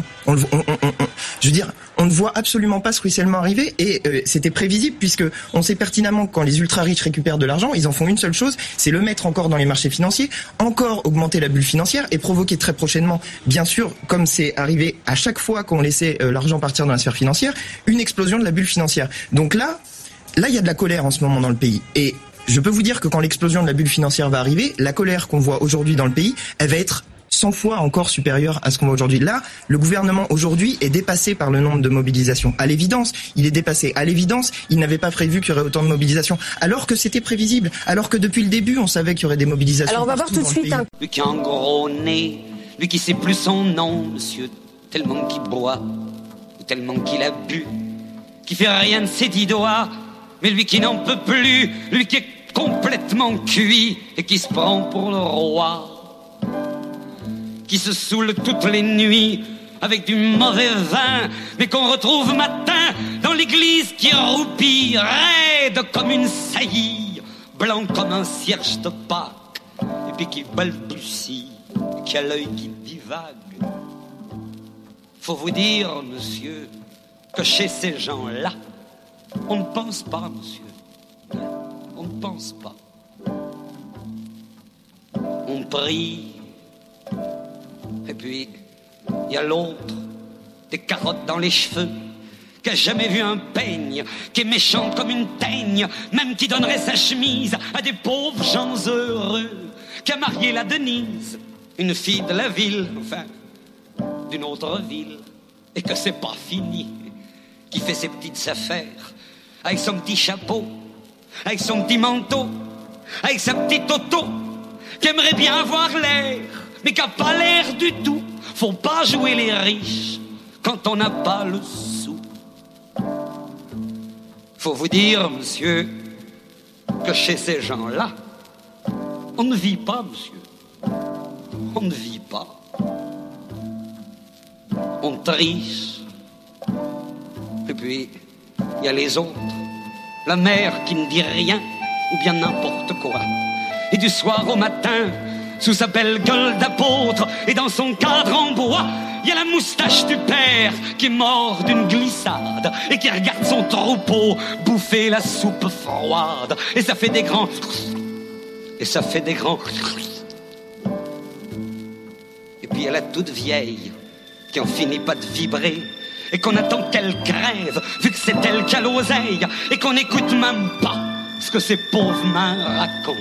Je veux dire, on ne voit absolument pas ce ruissellement arriver, et c'était prévisible, puisque on sait pertinemment que quand les ultra-riches récupèrent de l'argent, ils en font une seule chose, c'est le mettre encore dans les marchés financiers, encore augmenter la bulle financière et provoquer très prochainement, bien sûr, comme c'est arrivé à chaque fois qu'on laissait l'argent partir dans la sphère financière, une explosion de la bulle financière. Donc là, il y a de la colère en ce moment dans le pays, et je peux vous dire que quand l'explosion de la bulle financière va arriver, la colère qu'on voit aujourd'hui dans le pays, elle va être 100 fois encore supérieur à ce qu'on voit aujourd'hui. Là, le gouvernement aujourd'hui est dépassé par le nombre de mobilisations. À l'évidence, il est dépassé. À l'évidence, il n'avait pas prévu qu'il y aurait autant de mobilisations. Alors que c'était prévisible. Alors que depuis le début, on savait qu'il y aurait des mobilisations. Alors on va voir tout de suite. Lui qui a un gros nez, lui qui sait plus son nom, monsieur, tellement qu'il boit, ou tellement qu'il a bu, qui fait rien de ses 10 doigts, mais lui qui n'en peut plus, lui qui est complètement cuit et qui se prend pour le roi, qui se saoule toutes les nuits avec du mauvais vin, mais qu'on retrouve matin dans l'église qui roupille, raide comme une saillie, blanc comme un cierge de Pâques, et puis qui balbutie, qui a l'œil qui divague. Faut vous dire, monsieur, que chez ces gens-là, on ne pense pas, monsieur. On ne pense pas. On prie. Et puis, il y a l'autre, des carottes dans les cheveux, qui a jamais vu un peigne, qui est méchant comme une teigne, même qui donnerait sa chemise à des pauvres gens heureux, qui a marié la Denise, une fille de la ville, enfin, d'une autre ville, et que c'est pas fini, qui fait ses petites affaires, avec son petit chapeau, avec son petit manteau, avec sa petite auto, qui aimerait bien avoir l'air, mais qui a pas l'air du tout. Faut pas jouer les riches quand on n'a pas le sou. Faut vous dire, monsieur, que chez ces gens-là, on ne vit pas, monsieur. On ne vit pas. On triche. Et puis, il y a les autres. La mère qui ne dit rien, ou bien n'importe quoi. Et du soir au matin, sous sa belle gueule d'apôtre et dans son cadre en bois, il y a la moustache du père qui est mort d'une glissade et qui regarde son troupeau bouffer la soupe froide. Et ça fait des grands... Et ça fait des grands... Et puis il y a la toute vieille qui en finit pas de vibrer et qu'on attend qu'elle crève vu que c'est elle qui a l'oseille et qu'on n'écoute même pas ce que ces pauvres mains racontent.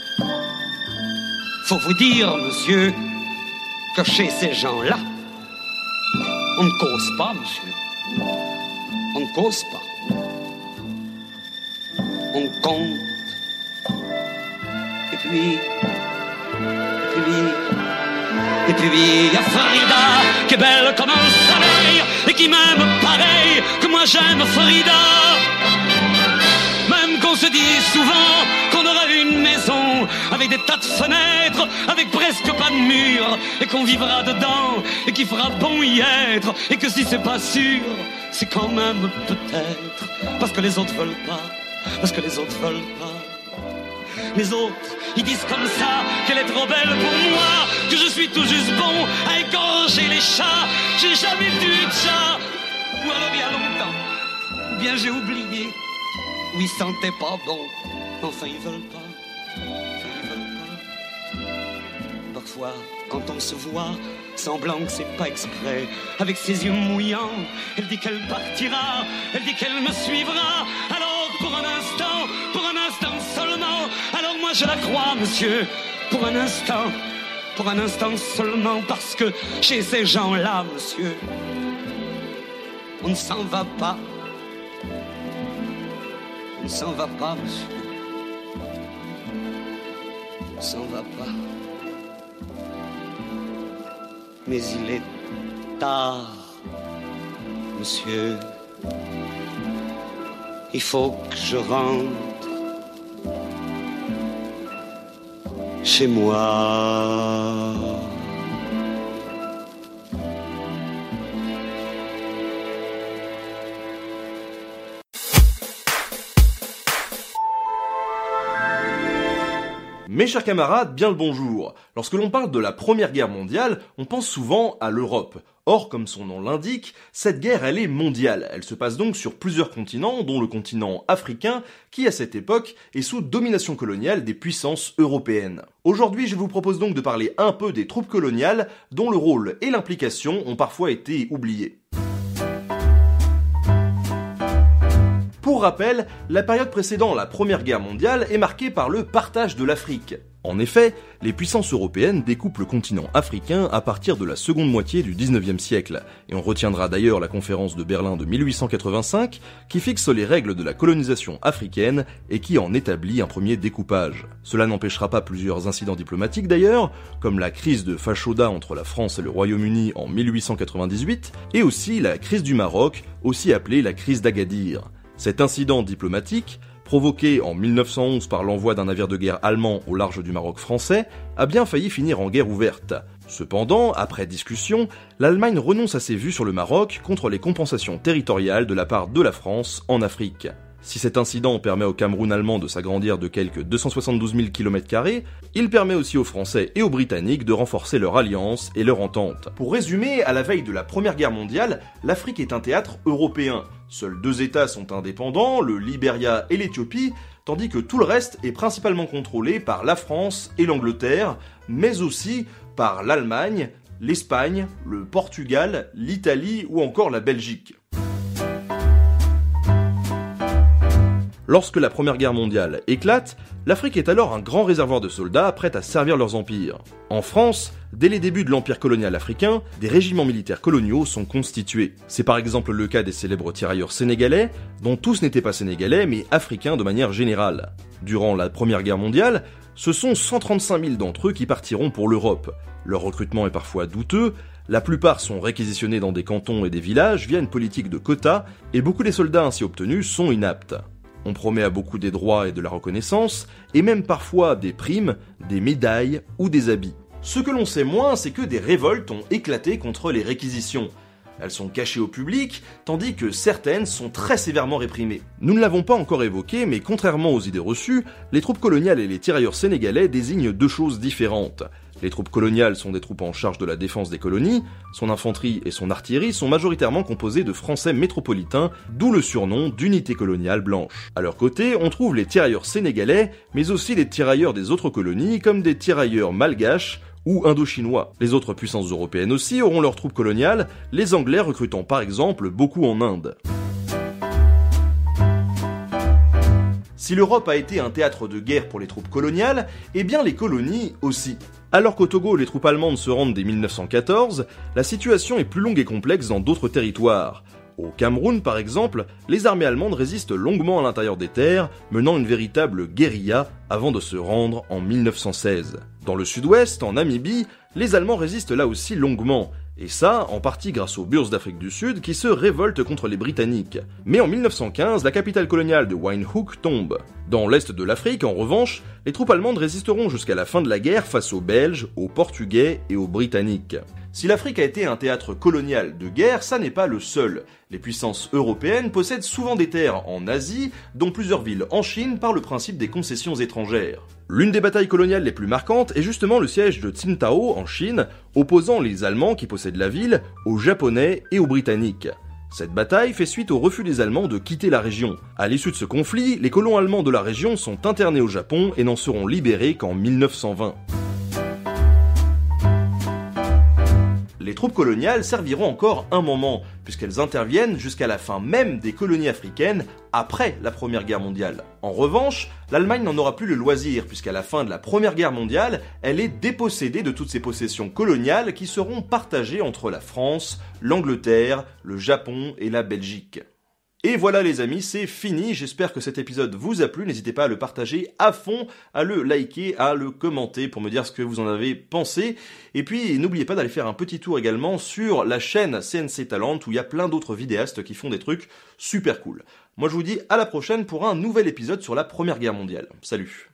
Faut vous dire, monsieur, que chez ces gens-là, on ne cause pas, monsieur. On ne cause pas. On compte. Et puis, il y a Frida, qui est belle comme un soleil, et qui m'aime pareil que moi j'aime Frida. Même qu'on se dit souvent qu'on aura une maison avec des tas de fenêtres, avec presque pas de murs, et qu'on vivra dedans, et qu'il fera bon y être, et que si c'est pas sûr, c'est quand même peut-être, parce que les autres veulent pas, parce que les autres veulent pas. Les autres, ils disent comme ça qu'elle est trop belle pour moi, que je suis tout juste bon à égorger les chats. J'ai jamais vu de chat, ou alors il y a longtemps, ou bien j'ai oublié, ou ils sentaient pas bon. Enfin, ils veulent pas. Parfois, quand on se voit, semblant que c'est pas exprès, avec ses yeux mouillants, elle dit qu'elle partira, elle dit qu'elle me suivra. Alors, pour un instant seulement, alors moi je la crois, monsieur, pour un instant seulement, parce que chez ces gens-là, monsieur, on ne s'en va pas. On ne s'en va pas, monsieur. On ne s'en va pas. Mais il est tard, monsieur. Il faut que je rentre chez moi. Mes chers camarades, bien le bonjour. Lorsque l'on parle de la Première Guerre mondiale, on pense souvent à l'Europe. Or, comme son nom l'indique, cette guerre, elle est mondiale. Elle se passe donc sur plusieurs continents, dont le continent africain, qui à cette époque est sous domination coloniale des puissances européennes. Aujourd'hui, je vous propose donc de parler un peu des troupes coloniales, dont le rôle et l'implication ont parfois été oubliés. Pour rappel, la période précédant la Première Guerre mondiale est marquée par le partage de l'Afrique. En effet, les puissances européennes découpent le continent africain à partir de la seconde moitié du 19e siècle, et on retiendra d'ailleurs la conférence de Berlin de 1885 qui fixe les règles de la colonisation africaine et qui en établit un premier découpage. Cela n'empêchera pas plusieurs incidents diplomatiques d'ailleurs, comme la crise de Fashoda entre la France et le Royaume-Uni en 1898, et aussi la crise du Maroc, aussi appelée la crise d'Agadir. Cet incident diplomatique provoquée en 1911 par l'envoi d'un navire de guerre allemand au large du Maroc français, a bien failli finir en guerre ouverte. Cependant, après discussion, l'Allemagne renonce à ses vues sur le Maroc contre les compensations territoriales de la part de la France en Afrique. Si cet incident permet au Cameroun allemand de s'agrandir de quelques 272 000 km², il permet aussi aux Français et aux Britanniques de renforcer leur alliance et leur entente. Pour résumer, à la veille de la Première Guerre mondiale, l'Afrique est un théâtre européen. Seuls 2 États sont indépendants, le Liberia et l'Éthiopie, tandis que tout le reste est principalement contrôlé par la France et l'Angleterre, mais aussi par l'Allemagne, l'Espagne, le Portugal, l'Italie ou encore la Belgique. Lorsque la Première Guerre mondiale éclate, l'Afrique est alors un grand réservoir de soldats prêts à servir leurs empires. En France, dès les débuts de l'empire colonial africain, des régiments militaires coloniaux sont constitués. C'est par exemple le cas des célèbres tirailleurs sénégalais, dont tous n'étaient pas sénégalais mais africains de manière générale. Durant la Première Guerre mondiale, ce sont 135 000 d'entre eux qui partiront pour l'Europe. Leur recrutement est parfois douteux, la plupart sont réquisitionnés dans des cantons et des villages via une politique de quotas, et beaucoup des soldats ainsi obtenus sont inaptes. On promet à beaucoup des droits et de la reconnaissance, et même parfois des primes, des médailles ou des habits. Ce que l'on sait moins, c'est que des révoltes ont éclaté contre les réquisitions. Elles sont cachées au public, tandis que certaines sont très sévèrement réprimées. Nous ne l'avons pas encore évoqué, mais contrairement aux idées reçues, les troupes coloniales et les tirailleurs sénégalais désignent 2 choses différentes. Les troupes coloniales sont des troupes en charge de la défense des colonies, son infanterie et son artillerie sont majoritairement composés de Français métropolitains, d'où le surnom d'unité coloniale blanche. À leur côté, on trouve les tirailleurs sénégalais, mais aussi les tirailleurs des autres colonies, comme des tirailleurs malgaches ou indo-chinois. Les autres puissances européennes aussi auront leurs troupes coloniales, les Anglais recrutant par exemple beaucoup en Inde. Si l'Europe a été un théâtre de guerre pour les troupes coloniales, eh bien les colonies aussi. Alors qu'au Togo, les troupes allemandes se rendent dès 1914, la situation est plus longue et complexe dans d'autres territoires. Au Cameroun, par exemple, les armées allemandes résistent longuement à l'intérieur des terres, menant une véritable guérilla avant de se rendre en 1916. Dans le sud-ouest, en Namibie, les Allemands résistent là aussi longuement. Et ça, en partie grâce aux Boers d'Afrique du Sud qui se révoltent contre les Britanniques. Mais en 1915, la capitale coloniale de Windhoek tombe. Dans l'est de l'Afrique, en revanche, les troupes allemandes résisteront jusqu'à la fin de la guerre face aux Belges, aux Portugais et aux Britanniques. Si l'Afrique a été un théâtre colonial de guerre, ça n'est pas le seul. Les puissances européennes possèdent souvent des terres en Asie, dont plusieurs villes en Chine par le principe des concessions étrangères. L'une des batailles coloniales les plus marquantes est justement le siège de Tsingtao en Chine, opposant les Allemands qui possèdent la ville aux Japonais et aux Britanniques. Cette bataille fait suite au refus des Allemands de quitter la région. À l'issue de ce conflit, les colons allemands de la région sont internés au Japon et n'en seront libérés qu'en 1920. Les troupes coloniales serviront encore un moment, puisqu'elles interviennent jusqu'à la fin même des colonies africaines après la Première Guerre mondiale. En revanche, l'Allemagne n'en aura plus le loisir, puisqu'à la fin de la Première Guerre mondiale, elle est dépossédée de toutes ses possessions coloniales qui seront partagées entre la France, l'Angleterre, le Japon et la Belgique. Et voilà les amis, c'est fini, j'espère que cet épisode vous a plu, n'hésitez pas à le partager à fond, à le liker, à le commenter pour me dire ce que vous en avez pensé, et puis n'oubliez pas d'aller faire un petit tour également sur la chaîne CNC Talent où il y a plein d'autres vidéastes qui font des trucs super cool. Moi je vous dis à la prochaine pour un nouvel épisode sur la Première Guerre mondiale. Salut!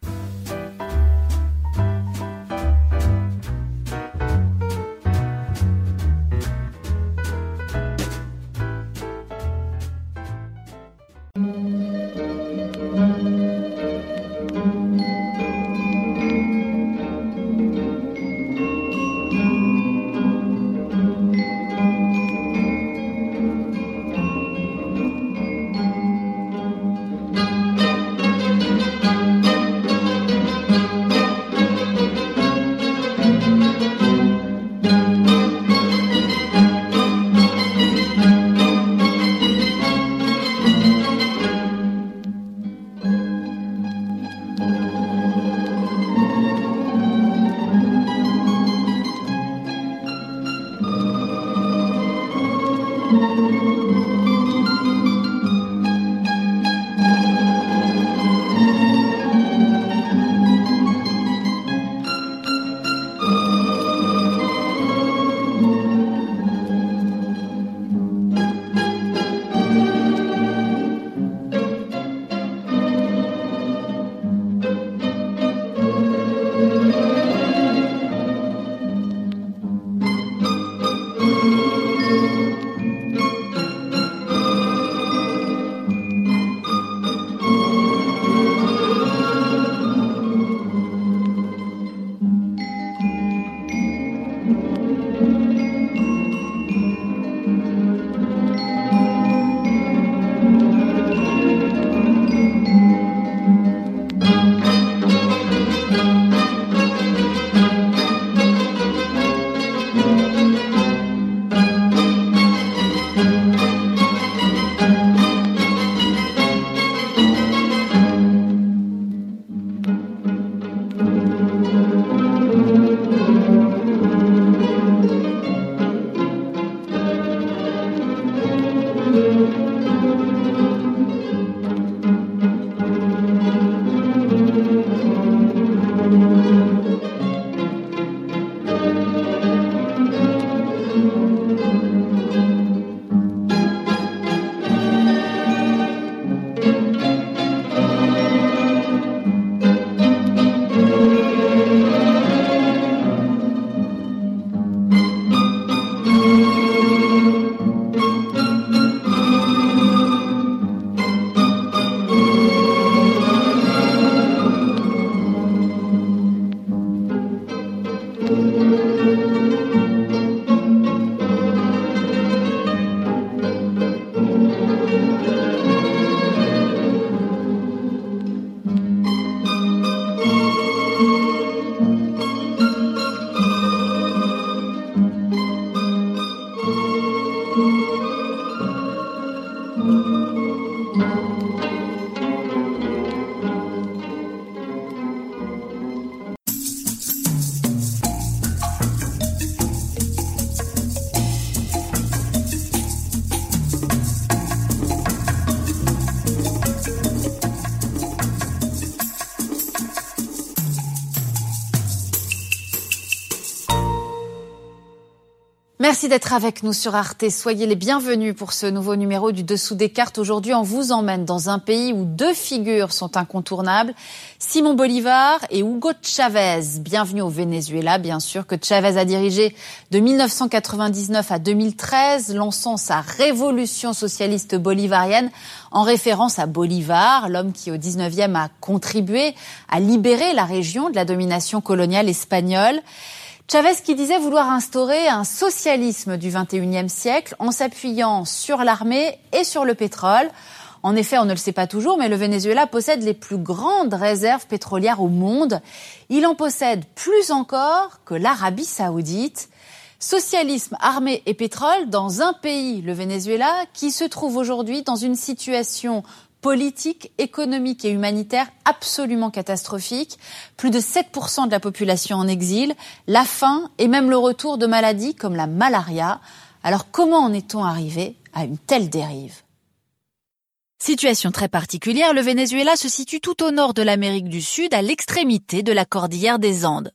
Merci d'être avec nous sur Arte. Soyez les bienvenus pour ce nouveau numéro du Dessous des cartes. Aujourd'hui, on vous emmène dans un pays où deux figures sont incontournables, Simon Bolivar et Hugo Chavez. Bienvenue au Venezuela, bien sûr, que Chavez a dirigé de 1999 à 2013, lançant sa révolution socialiste bolivarienne en référence à Bolivar, l'homme qui au 19e a contribué à libérer la région de la domination coloniale espagnole. Chavez qui disait vouloir instaurer un socialisme du XXIe siècle en s'appuyant sur l'armée et sur le pétrole. En effet, on ne le sait pas toujours, mais le Venezuela possède les plus grandes réserves pétrolières au monde. Il en possède plus encore que l'Arabie Saoudite. Socialisme, armée et pétrole dans un pays, le Venezuela, qui se trouve aujourd'hui dans une situation politique, économique et humanitaire absolument catastrophique. Plus de 7% de la population en exil, la faim et même le retour de maladies comme la malaria. Alors comment en est-on arrivé à une telle dérive ? Situation très particulière, le Venezuela se situe tout au nord de l'Amérique du Sud, à l'extrémité de la cordillère des Andes.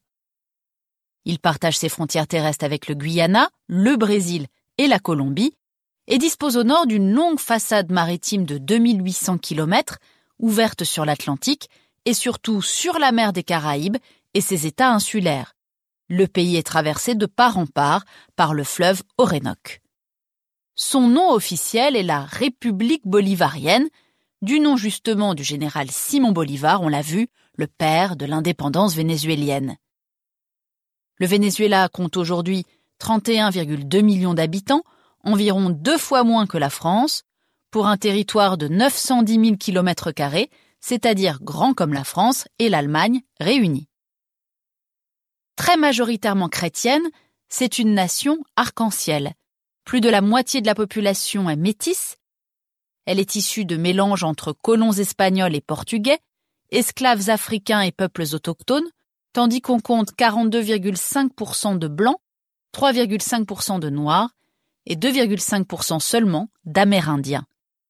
Il partage ses frontières terrestres avec le Guyana, le Brésil et la Colombie, et dispose au nord d'une longue façade maritime de 2800 km, ouverte sur l'Atlantique et surtout sur la mer des Caraïbes et ses États insulaires. Le pays est traversé de part en part par le fleuve Orénoque. Son nom officiel est la République bolivarienne, du nom justement du général Simon Bolivar, on l'a vu, le père de l'indépendance vénézuélienne. Le Venezuela compte aujourd'hui 31,2 millions d'habitants, environ 2 fois moins que la France, pour un territoire de 910 000 km², c'est-à-dire grand comme la France et l'Allemagne réunis. Très majoritairement chrétienne, c'est une nation arc-en-ciel. Plus de la moitié de la population est métisse. Elle est issue de mélanges entre colons espagnols et portugais, esclaves africains et peuples autochtones, tandis qu'on compte 42,5% de blancs, 3,5% de noirs, et 2,5% seulement d'Amérindiens.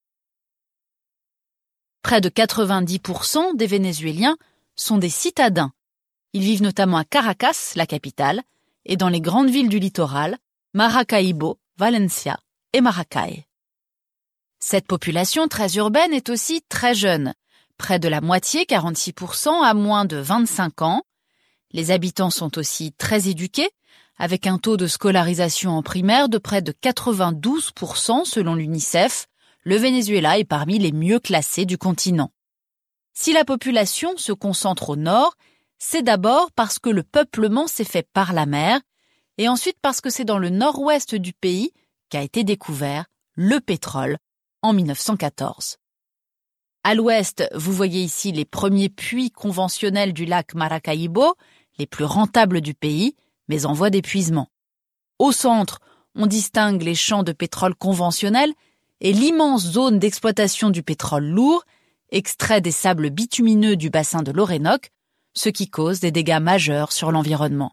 Près de 90% des Vénézuéliens sont des citadins. Ils vivent notamment à Caracas, la capitale, et dans les grandes villes du littoral, Maracaibo, Valencia et Maracay. Cette population très urbaine est aussi très jeune. Près de la moitié, 46%, a moins de 25 ans. Les habitants sont aussi très éduqués, avec un taux de scolarisation en primaire de près de 92% selon l'UNICEF, le Venezuela est parmi les mieux classés du continent. Si la population se concentre au nord, c'est d'abord parce que le peuplement s'est fait par la mer, et ensuite parce que c'est dans le nord-ouest du pays qu'a été découvert le pétrole en 1914. À l'ouest, vous voyez ici les premiers puits conventionnels du lac Maracaibo, les plus rentables du pays, mais en voie d'épuisement. Au centre, on distingue les champs de pétrole conventionnels et l'immense zone d'exploitation du pétrole lourd, extrait des sables bitumineux du bassin de l'Orénoque, ce qui cause des dégâts majeurs sur l'environnement.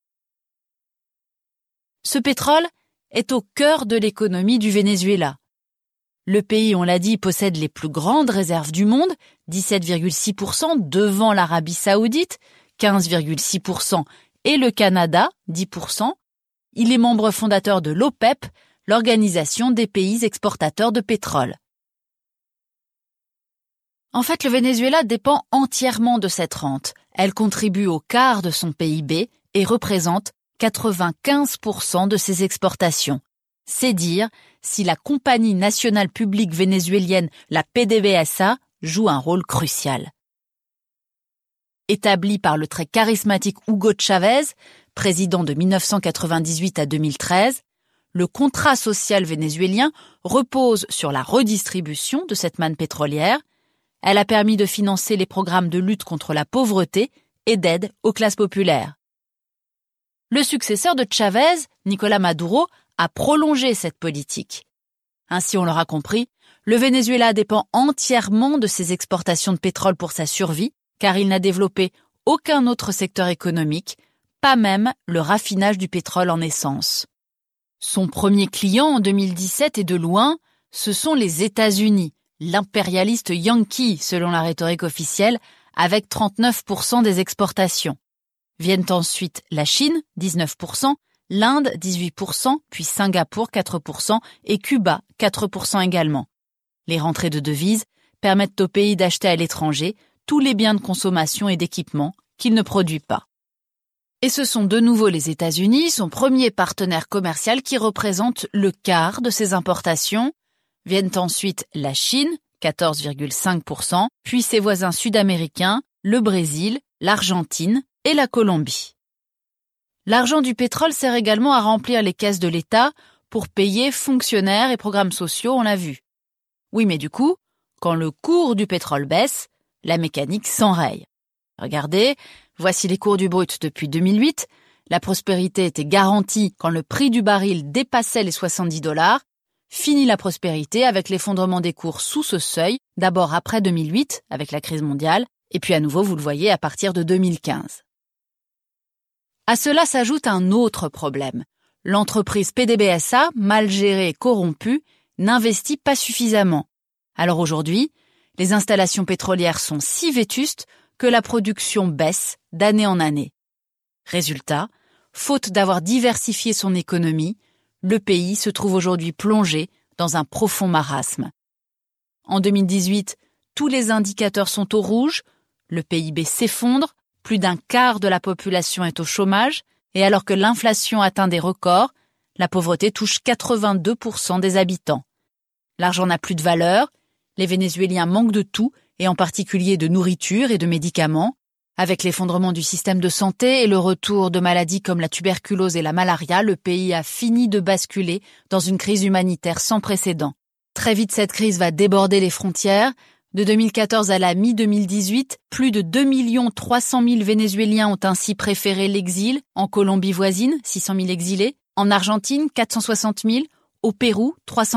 Ce pétrole est au cœur de l'économie du Venezuela. Le pays, on l'a dit, possède les plus grandes réserves du monde, 17,6% devant l'Arabie Saoudite, 15,6% et le Canada, 10%. Il est membre fondateur de l'OPEP, l'Organisation des pays exportateurs de pétrole. En fait, le Venezuela dépend entièrement de cette rente. Elle contribue au quart de son PIB et représente 95% de ses exportations. C'est dire si la Compagnie nationale publique vénézuélienne, la PDVSA, joue un rôle crucial. Établi par le très charismatique Hugo Chavez, président de 1998 à 2013, le contrat social vénézuélien repose sur la redistribution de cette manne pétrolière. Elle a permis de financer les programmes de lutte contre la pauvreté et d'aide aux classes populaires. Le successeur de Chavez, Nicolás Maduro, a prolongé cette politique. Ainsi, on l'aura compris, le Venezuela dépend entièrement de ses exportations de pétrole pour sa survie, car il n'a développé aucun autre secteur économique, pas même le raffinage du pétrole en essence. Son premier client en 2017 et de loin, ce sont les États-Unis, l'impérialiste yankee selon la rhétorique officielle, avec 39% des exportations. Viennent ensuite la Chine, 19%, l'Inde 18%, puis Singapour 4% et Cuba 4% également. Les rentrées de devises permettent au pays d'acheter à l'étranger tous les biens de consommation et d'équipement qu'il ne produit pas. Et ce sont de nouveau les États-Unis, son premier partenaire commercial, qui représente le quart de ses importations. Viennent ensuite la Chine, 14,5%, puis ses voisins sud-américains, le Brésil, l'Argentine et la Colombie. L'argent du pétrole sert également à remplir les caisses de l'État pour payer fonctionnaires et programmes sociaux, on l'a vu. Oui, mais du coup, quand le cours du pétrole baisse, la mécanique s'enraye. Regardez, voici les cours du brut depuis 2008. La prospérité était garantie quand le prix du baril dépassait les $70. Fini la prospérité avec l'effondrement des cours sous ce seuil, d'abord après 2008 avec la crise mondiale, et puis à nouveau, vous le voyez, à partir de 2015. À cela s'ajoute un autre problème. L'entreprise PDVSA, mal gérée et corrompue, n'investit pas suffisamment. Alors aujourd'hui, les installations pétrolières sont si vétustes que la production baisse d'année en année. Résultat, faute d'avoir diversifié son économie, le pays se trouve aujourd'hui plongé dans un profond marasme. En 2018, tous les indicateurs sont au rouge, le PIB s'effondre, plus d'un quart de la population est au chômage, et alors que l'inflation atteint des records, la pauvreté touche 82% des habitants. L'argent n'a plus de valeur, les Vénézuéliens manquent de tout, et en particulier de nourriture et de médicaments. Avec l'effondrement du système de santé et le retour de maladies comme la tuberculose et la malaria, le pays a fini de basculer dans une crise humanitaire sans précédent. Très vite, cette crise va déborder les frontières. De 2014 à la mi-2018, plus de 2 300 000 Vénézuéliens ont ainsi préféré l'exil. En Colombie voisine, 600 000 exilés. En Argentine, 460 000. Au Pérou,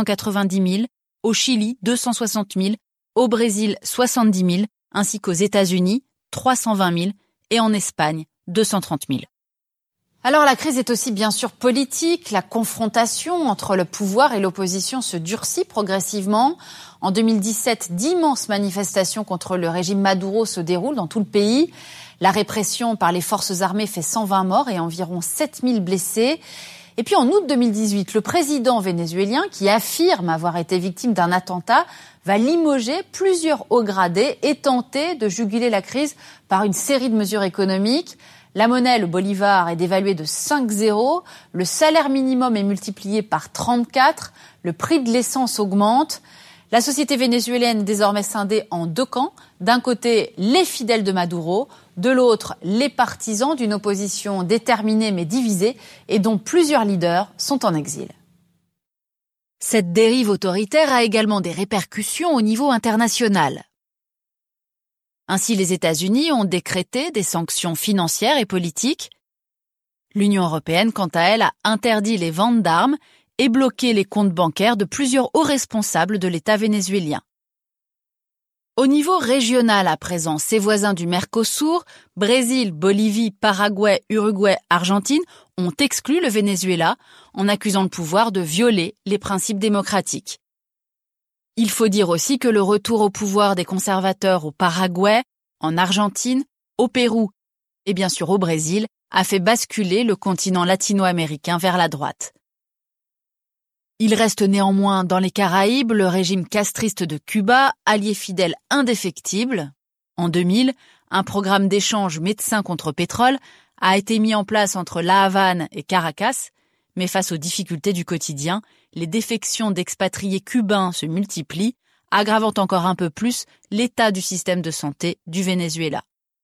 390 000. Au Chili, 260 000. Au Brésil, 70 000. Ainsi qu'aux États-Unis, 320 000. Et en Espagne, 230 000. Alors la crise est aussi bien sûr politique. La confrontation entre le pouvoir et l'opposition se durcit progressivement. En 2017, d'immenses manifestations contre le régime Maduro se déroulent dans tout le pays. La répression par les forces armées fait 120 morts et environ 7 000 blessés. Et puis en août 2018, le président vénézuélien, qui affirme avoir été victime d'un attentat, va limoger plusieurs hauts gradés et tenter de juguler la crise par une série de mesures économiques. La monnaie, le bolivar, est dévaluée de 5,0, le salaire minimum est multiplié par 34, le prix de l'essence augmente. La société vénézuélienne est désormais scindée en deux camps. D'un côté, les fidèles de Maduro, de l'autre, les partisans d'une opposition déterminée mais divisée et dont plusieurs leaders sont en exil. Cette dérive autoritaire a également des répercussions au niveau international. Ainsi, les États-Unis ont décrété des sanctions financières et politiques. L'Union européenne, quant à elle, a interdit les ventes d'armes et bloqué les comptes bancaires de plusieurs hauts responsables de l'État vénézuélien. Au niveau régional à présent, ses voisins du Mercosur, Brésil, Bolivie, Paraguay, Uruguay, Argentine, ont exclu le Venezuela en accusant le pouvoir de violer les principes démocratiques. Il faut dire aussi que le retour au pouvoir des conservateurs au Paraguay, en Argentine, au Pérou et bien sûr au Brésil a fait basculer le continent latino-américain vers la droite. Il reste néanmoins dans les Caraïbes le régime castriste de Cuba, allié fidèle indéfectible. En 2000, un programme d'échange médecins contre pétrole a été mis en place entre La Havane et Caracas, mais face aux difficultés du quotidien, les défections d'expatriés cubains se multiplient, aggravant encore un peu plus l'état du système de santé du Venezuela.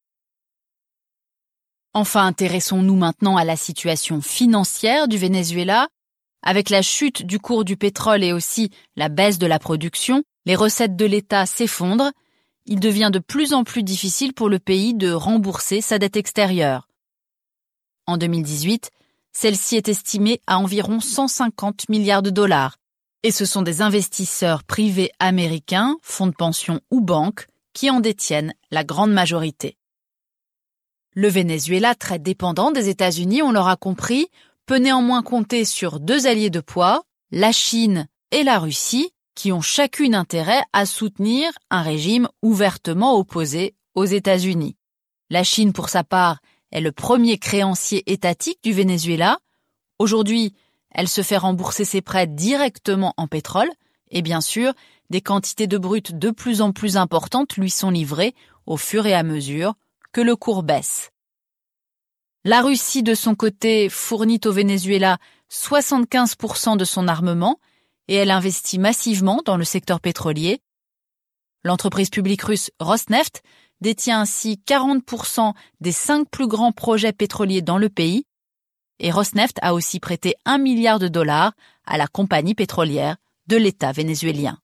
Enfin, intéressons-nous maintenant à la situation financière du Venezuela. Avec la chute du cours du pétrole et aussi la baisse de la production, les recettes de l'État s'effondrent. Il devient de plus en plus difficile pour le pays de rembourser sa dette extérieure. En 2018, celle-ci est estimée à environ 150 milliards de dollars. Et ce sont des investisseurs privés américains, fonds de pension ou banques, qui en détiennent la grande majorité. Le Venezuela, très dépendant des États-Unis, on l'aura compris, peut néanmoins compter sur deux alliés de poids, la Chine et la Russie, qui ont chacune intérêt à soutenir un régime ouvertement opposé aux États-Unis. La Chine, pour sa part, est le premier créancier étatique du Venezuela. Aujourd'hui, elle se fait rembourser ses prêts directement en pétrole et bien sûr, des quantités de brut de plus en plus importantes lui sont livrées au fur et à mesure que le cours baisse. La Russie, de son côté, fournit au Venezuela 75% de son armement et elle investit massivement dans le secteur pétrolier. L'entreprise publique russe Rosneft détient ainsi 40% des 5 plus grands projets pétroliers dans le pays et Rosneft a aussi prêté $1 milliard à la compagnie pétrolière de l'État vénézuélien.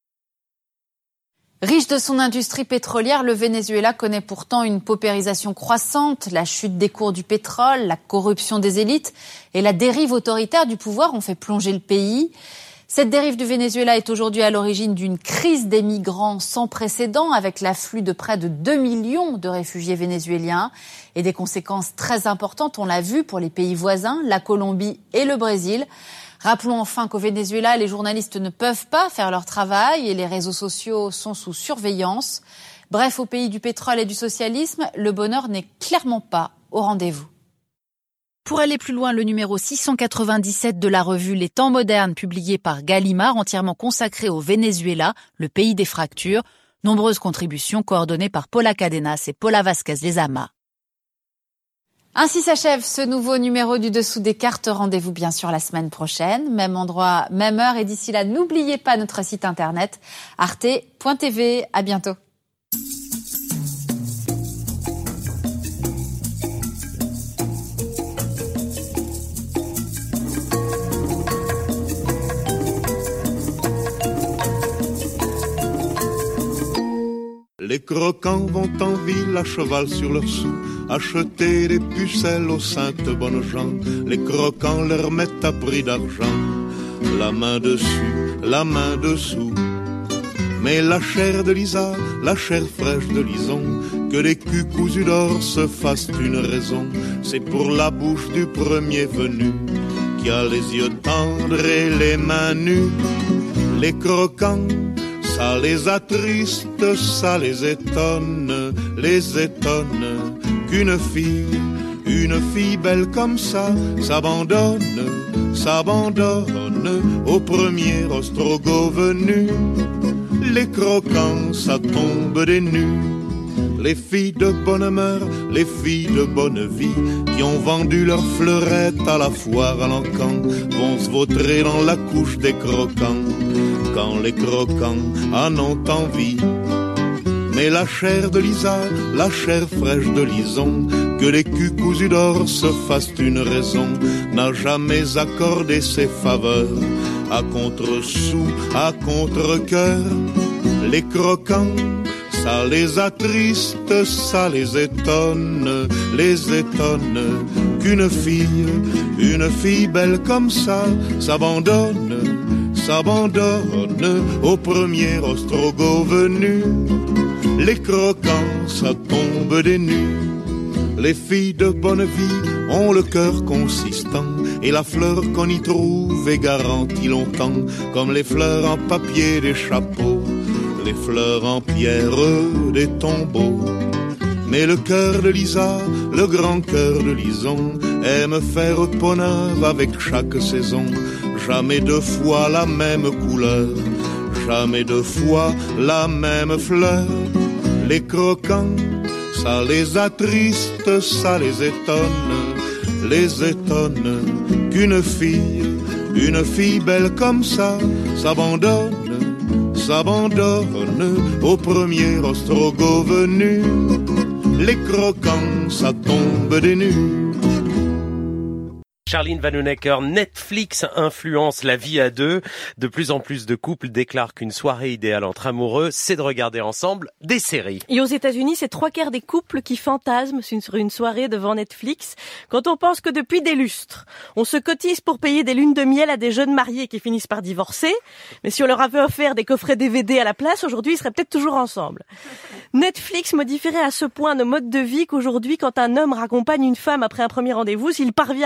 Riche de son industrie pétrolière, le Venezuela connaît pourtant une paupérisation croissante. La chute des cours du pétrole, la corruption des élites et la dérive autoritaire du pouvoir ont fait plonger le pays. Cette dérive du Venezuela est aujourd'hui à l'origine d'une crise des migrants sans précédent avec l'afflux de près de 2 millions de réfugiés vénézuéliens et des conséquences très importantes, on l'a vu, pour les pays voisins, la Colombie et le Brésil. Rappelons enfin qu'au Venezuela, les journalistes ne peuvent pas faire leur travail et les réseaux sociaux sont sous surveillance. Bref, au pays du pétrole et du socialisme, le bonheur n'est clairement pas au rendez-vous. Pour aller plus loin, le numéro 697 de la revue Les Temps modernes, publié par Gallimard, entièrement consacré au Venezuela, le pays des fractures. Nombreuses contributions coordonnées par Paula Cadenas et Paula Vasquez Lezama. Ainsi s'achève ce nouveau numéro du Dessous des cartes. Rendez-vous bien sûr la semaine prochaine. Même endroit, même heure. Et d'ici là, n'oubliez pas notre site internet arte.tv. À bientôt. Les croquants vont en ville à cheval sur leurs sous, acheter des pucelles aux saintes bonnes gens. Les croquants leur mettent à prix d'argent, la main dessus, la main dessous. Mais la chair de Lisa, la chair fraîche de Lison, que les culs cousus d'or se fassent une raison, c'est pour la bouche du premier venu, qui a les yeux tendres et les mains nues. Les croquants, ça les attriste, ça les étonne qu'une fille belle comme ça, s'abandonne au premier ostrogoth venu. Les croquants, ça tombe des nues. Les filles de bonne mœur, les filles de bonne vie, qui ont vendu leurs fleurettes à la foire à l'encan, vont se vautrer dans la couche des croquants, quand les croquants en ont envie. Mais la chair de Lisa, la chair fraîche de Lison, que les culs cousus d'or se fassent une raison, n'a jamais accordé ses faveurs à contre-sou, à contre-cœur. Les croquants, ça les attriste, ça les étonne qu'une fille belle comme ça, s'abandonne au premier ostrogoth venu. Les croquants, ça tombe des nues. Les filles de bonne vie ont le cœur consistant, et la fleur qu'on y trouve est garantie longtemps, comme les fleurs en papier des chapeaux, les fleurs en pierre des tombeaux. Mais le cœur de Lisa, le grand cœur de Lison, aime faire peau neuve avec chaque saison. Jamais deux fois la même couleur, jamais deux fois la même fleur. Les croquants, ça les attriste, ça les étonne qu'une fille belle comme ça, s'abandonne au premier ostrogoth venu. Les croquants, ça tombe des nues. Charline Vanhoenacker, Netflix influence la vie à deux. De plus en plus de couples déclarent qu'une soirée idéale entre amoureux, c'est de regarder ensemble des séries. Et aux États-Unis, c'est 3/4 des couples qui fantasment sur une soirée devant Netflix. Quand on pense que depuis des lustres, on se cotise pour payer des lunes de miel à des jeunes mariés qui finissent par divorcer. Mais si on leur avait offert des coffrets DVD à la place, aujourd'hui, ils seraient peut-être toujours ensemble. Netflix modifierait à ce point nos modes de vie qu'aujourd'hui, quand un homme raccompagne une femme après un premier rendez-vous, s'il parvient à monter chez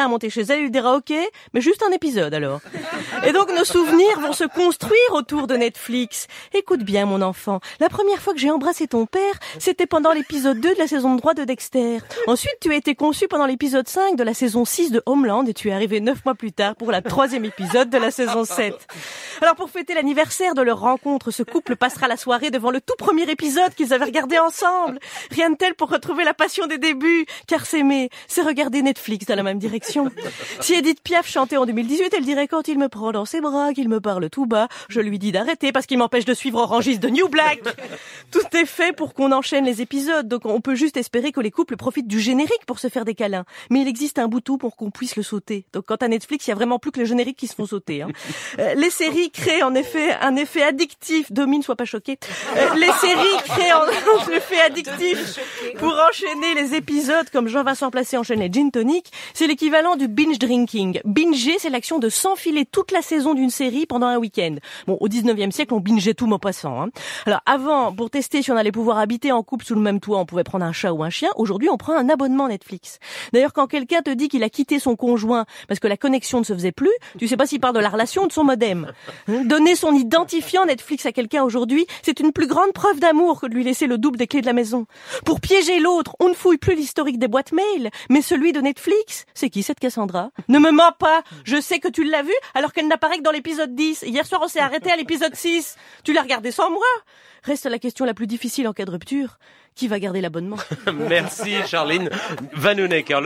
Zahut dira ok, mais juste un épisode alors. Et donc nos souvenirs vont se construire autour de Netflix. Écoute bien mon enfant, la première fois que j'ai embrassé ton père, c'était pendant l'épisode 2 de la saison 3 de Dexter. Ensuite, tu as été conçu pendant l'épisode 5 de la saison 6 de Homeland et tu es arrivé 9 mois plus tard pour la 3e épisode de la saison 7. Alors pour fêter l'anniversaire de leur rencontre, ce couple passera la soirée devant le tout premier épisode qu'ils avaient regardé ensemble. Rien de tel pour retrouver la passion des débuts, car s'aimer, c'est regarder Netflix dans la même direction. Si Edith Piaf chantait en 2018, elle dirait quand il me prend dans ses bras, qu'il me parle tout bas, je lui dis d'arrêter parce qu'il m'empêche de suivre Orangis de New Black. Tout est fait pour qu'on enchaîne les épisodes, donc on peut juste espérer que les couples profitent du générique pour se faire des câlins. Mais il existe un bouton pour qu'on puisse le sauter. Donc quant à Netflix, il y a vraiment plus que le générique qui se font sauter. Les séries créent en effet un effet addictif. Domine, sois pas choqué. Les séries créent un effet addictif pour enchaîner les épisodes comme Jean-Vincent Placé enchaîne les gin tonic. C'est l'équivalent du binge drinking. Binger, c'est l'action de s'enfiler toute la saison d'une série pendant un week-end. Bon, au 19e siècle, on bingeait tout Maupassant. Alors avant, pour tester si on allait pouvoir habiter en couple sous le même toit, on pouvait prendre un chat ou un chien. Aujourd'hui, on prend un abonnement Netflix. D'ailleurs, quand quelqu'un te dit qu'il a quitté son conjoint parce que la connexion ne se faisait plus, tu sais pas s'il parle de la relation ou de son modem. Donner son identifiant Netflix à quelqu'un aujourd'hui, c'est une plus grande preuve d'amour que de lui laisser le double des clés de la maison. Pour piéger l'autre, on ne fouille plus l'historique des boîtes mail, mais celui de Netflix. C'est qui cette Cassandra? Ne me mens pas, je sais que tu l'as vue alors qu'elle n'apparaît que dans l'épisode 10. Hier soir, on s'est arrêté à l'épisode 6. Tu l'as regardé sans moi? Reste la question la plus difficile en cas de rupture. Qui va garder l'abonnement? Merci Charline Vanhoenacker.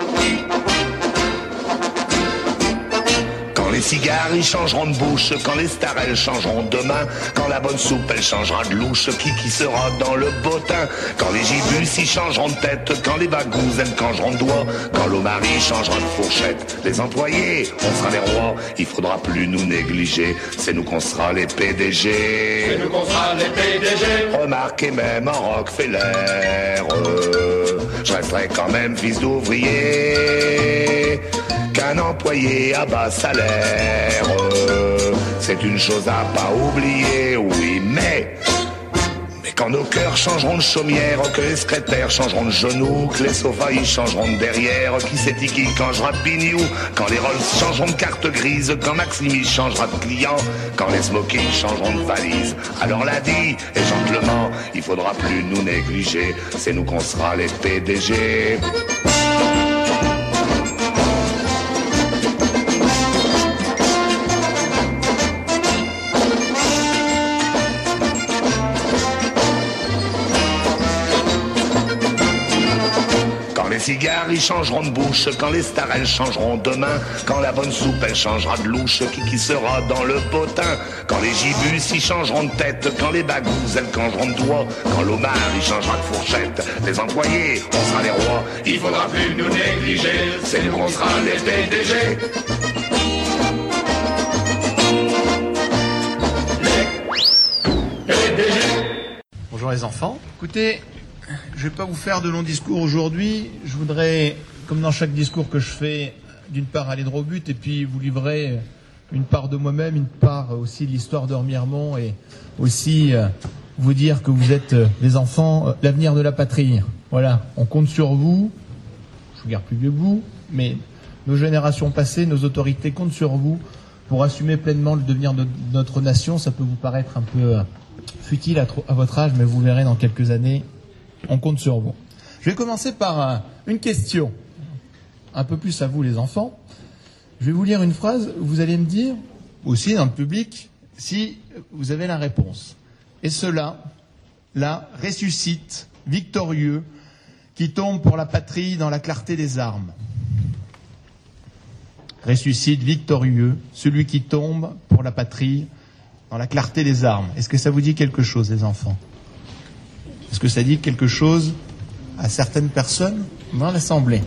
Quand les cigares ils changeront de bouche, quand les stars elles changeront de main, quand la bonne soupe elle changera de louche, qui sera dans le bottin, quand les gibus ils changeront de tête, quand les bagous elles changeront de doigt, quand l'omari changera de fourchette, les employés on sera les rois, il faudra plus nous négliger, c'est nous qu'on sera les PDG. C'est nous qu'on sera les PDG. Remarquez même en Rockefeller, je resterai quand même fils d'ouvrier qu'un employé à bas salaire. C'est une chose à pas oublier, oui, mais quand nos cœurs changeront de chaumière, que les secrétaires changeront de genoux, que les sofas ils changeront de derrière, qui c'est qui changera de pignou, quand les Rolls changeront de carte grise, quand Maximi changera de client, quand les smokings changeront de valise. Alors l'a dit, et gentlement, il faudra plus nous négliger, c'est nous qu'on sera les PDG. Les cigares ils changeront de bouche, quand les stars elles changeront de main, quand la bonne soupe elle changera de louche, qui sera dans le potin, quand les gibus ils changeront de tête, quand les bagous elles changeront de doigt, quand l'omar il changera de fourchette, les employés on sera les rois, il faudra plus nous négliger, c'est nous qu'on sera les PDG. Bonjour les enfants. Écoutez, je vais pas vous faire de long discours aujourd'hui. Je voudrais, comme dans chaque discours que je fais, d'une part aller droit au but et puis vous livrer une part de moi-même, une part aussi de l'histoire de Remiremont et aussi vous dire que vous êtes les enfants, l'avenir de la patrie. Voilà, on compte sur vous. Je vous garde plus vieux que vous, mais nos générations passées, nos autorités comptent sur vous pour assumer pleinement le devenir de notre nation. Ça peut vous paraître un peu futile à votre âge, mais vous verrez dans quelques années. On compte sur vous. Je vais commencer par une question, un peu plus à vous les enfants. Je vais vous lire une phrase, vous allez me dire, aussi dans le public, si vous avez la réponse. Et cela, là, ressuscite, victorieux, qui tombe pour la patrie dans la clarté des armes. Ressuscite, victorieux, celui qui tombe pour la patrie dans la clarté des armes. Est-ce que ça vous dit quelque chose, les enfants ? Est-ce que ça dit quelque chose à certaines personnes dans l'Assemblée?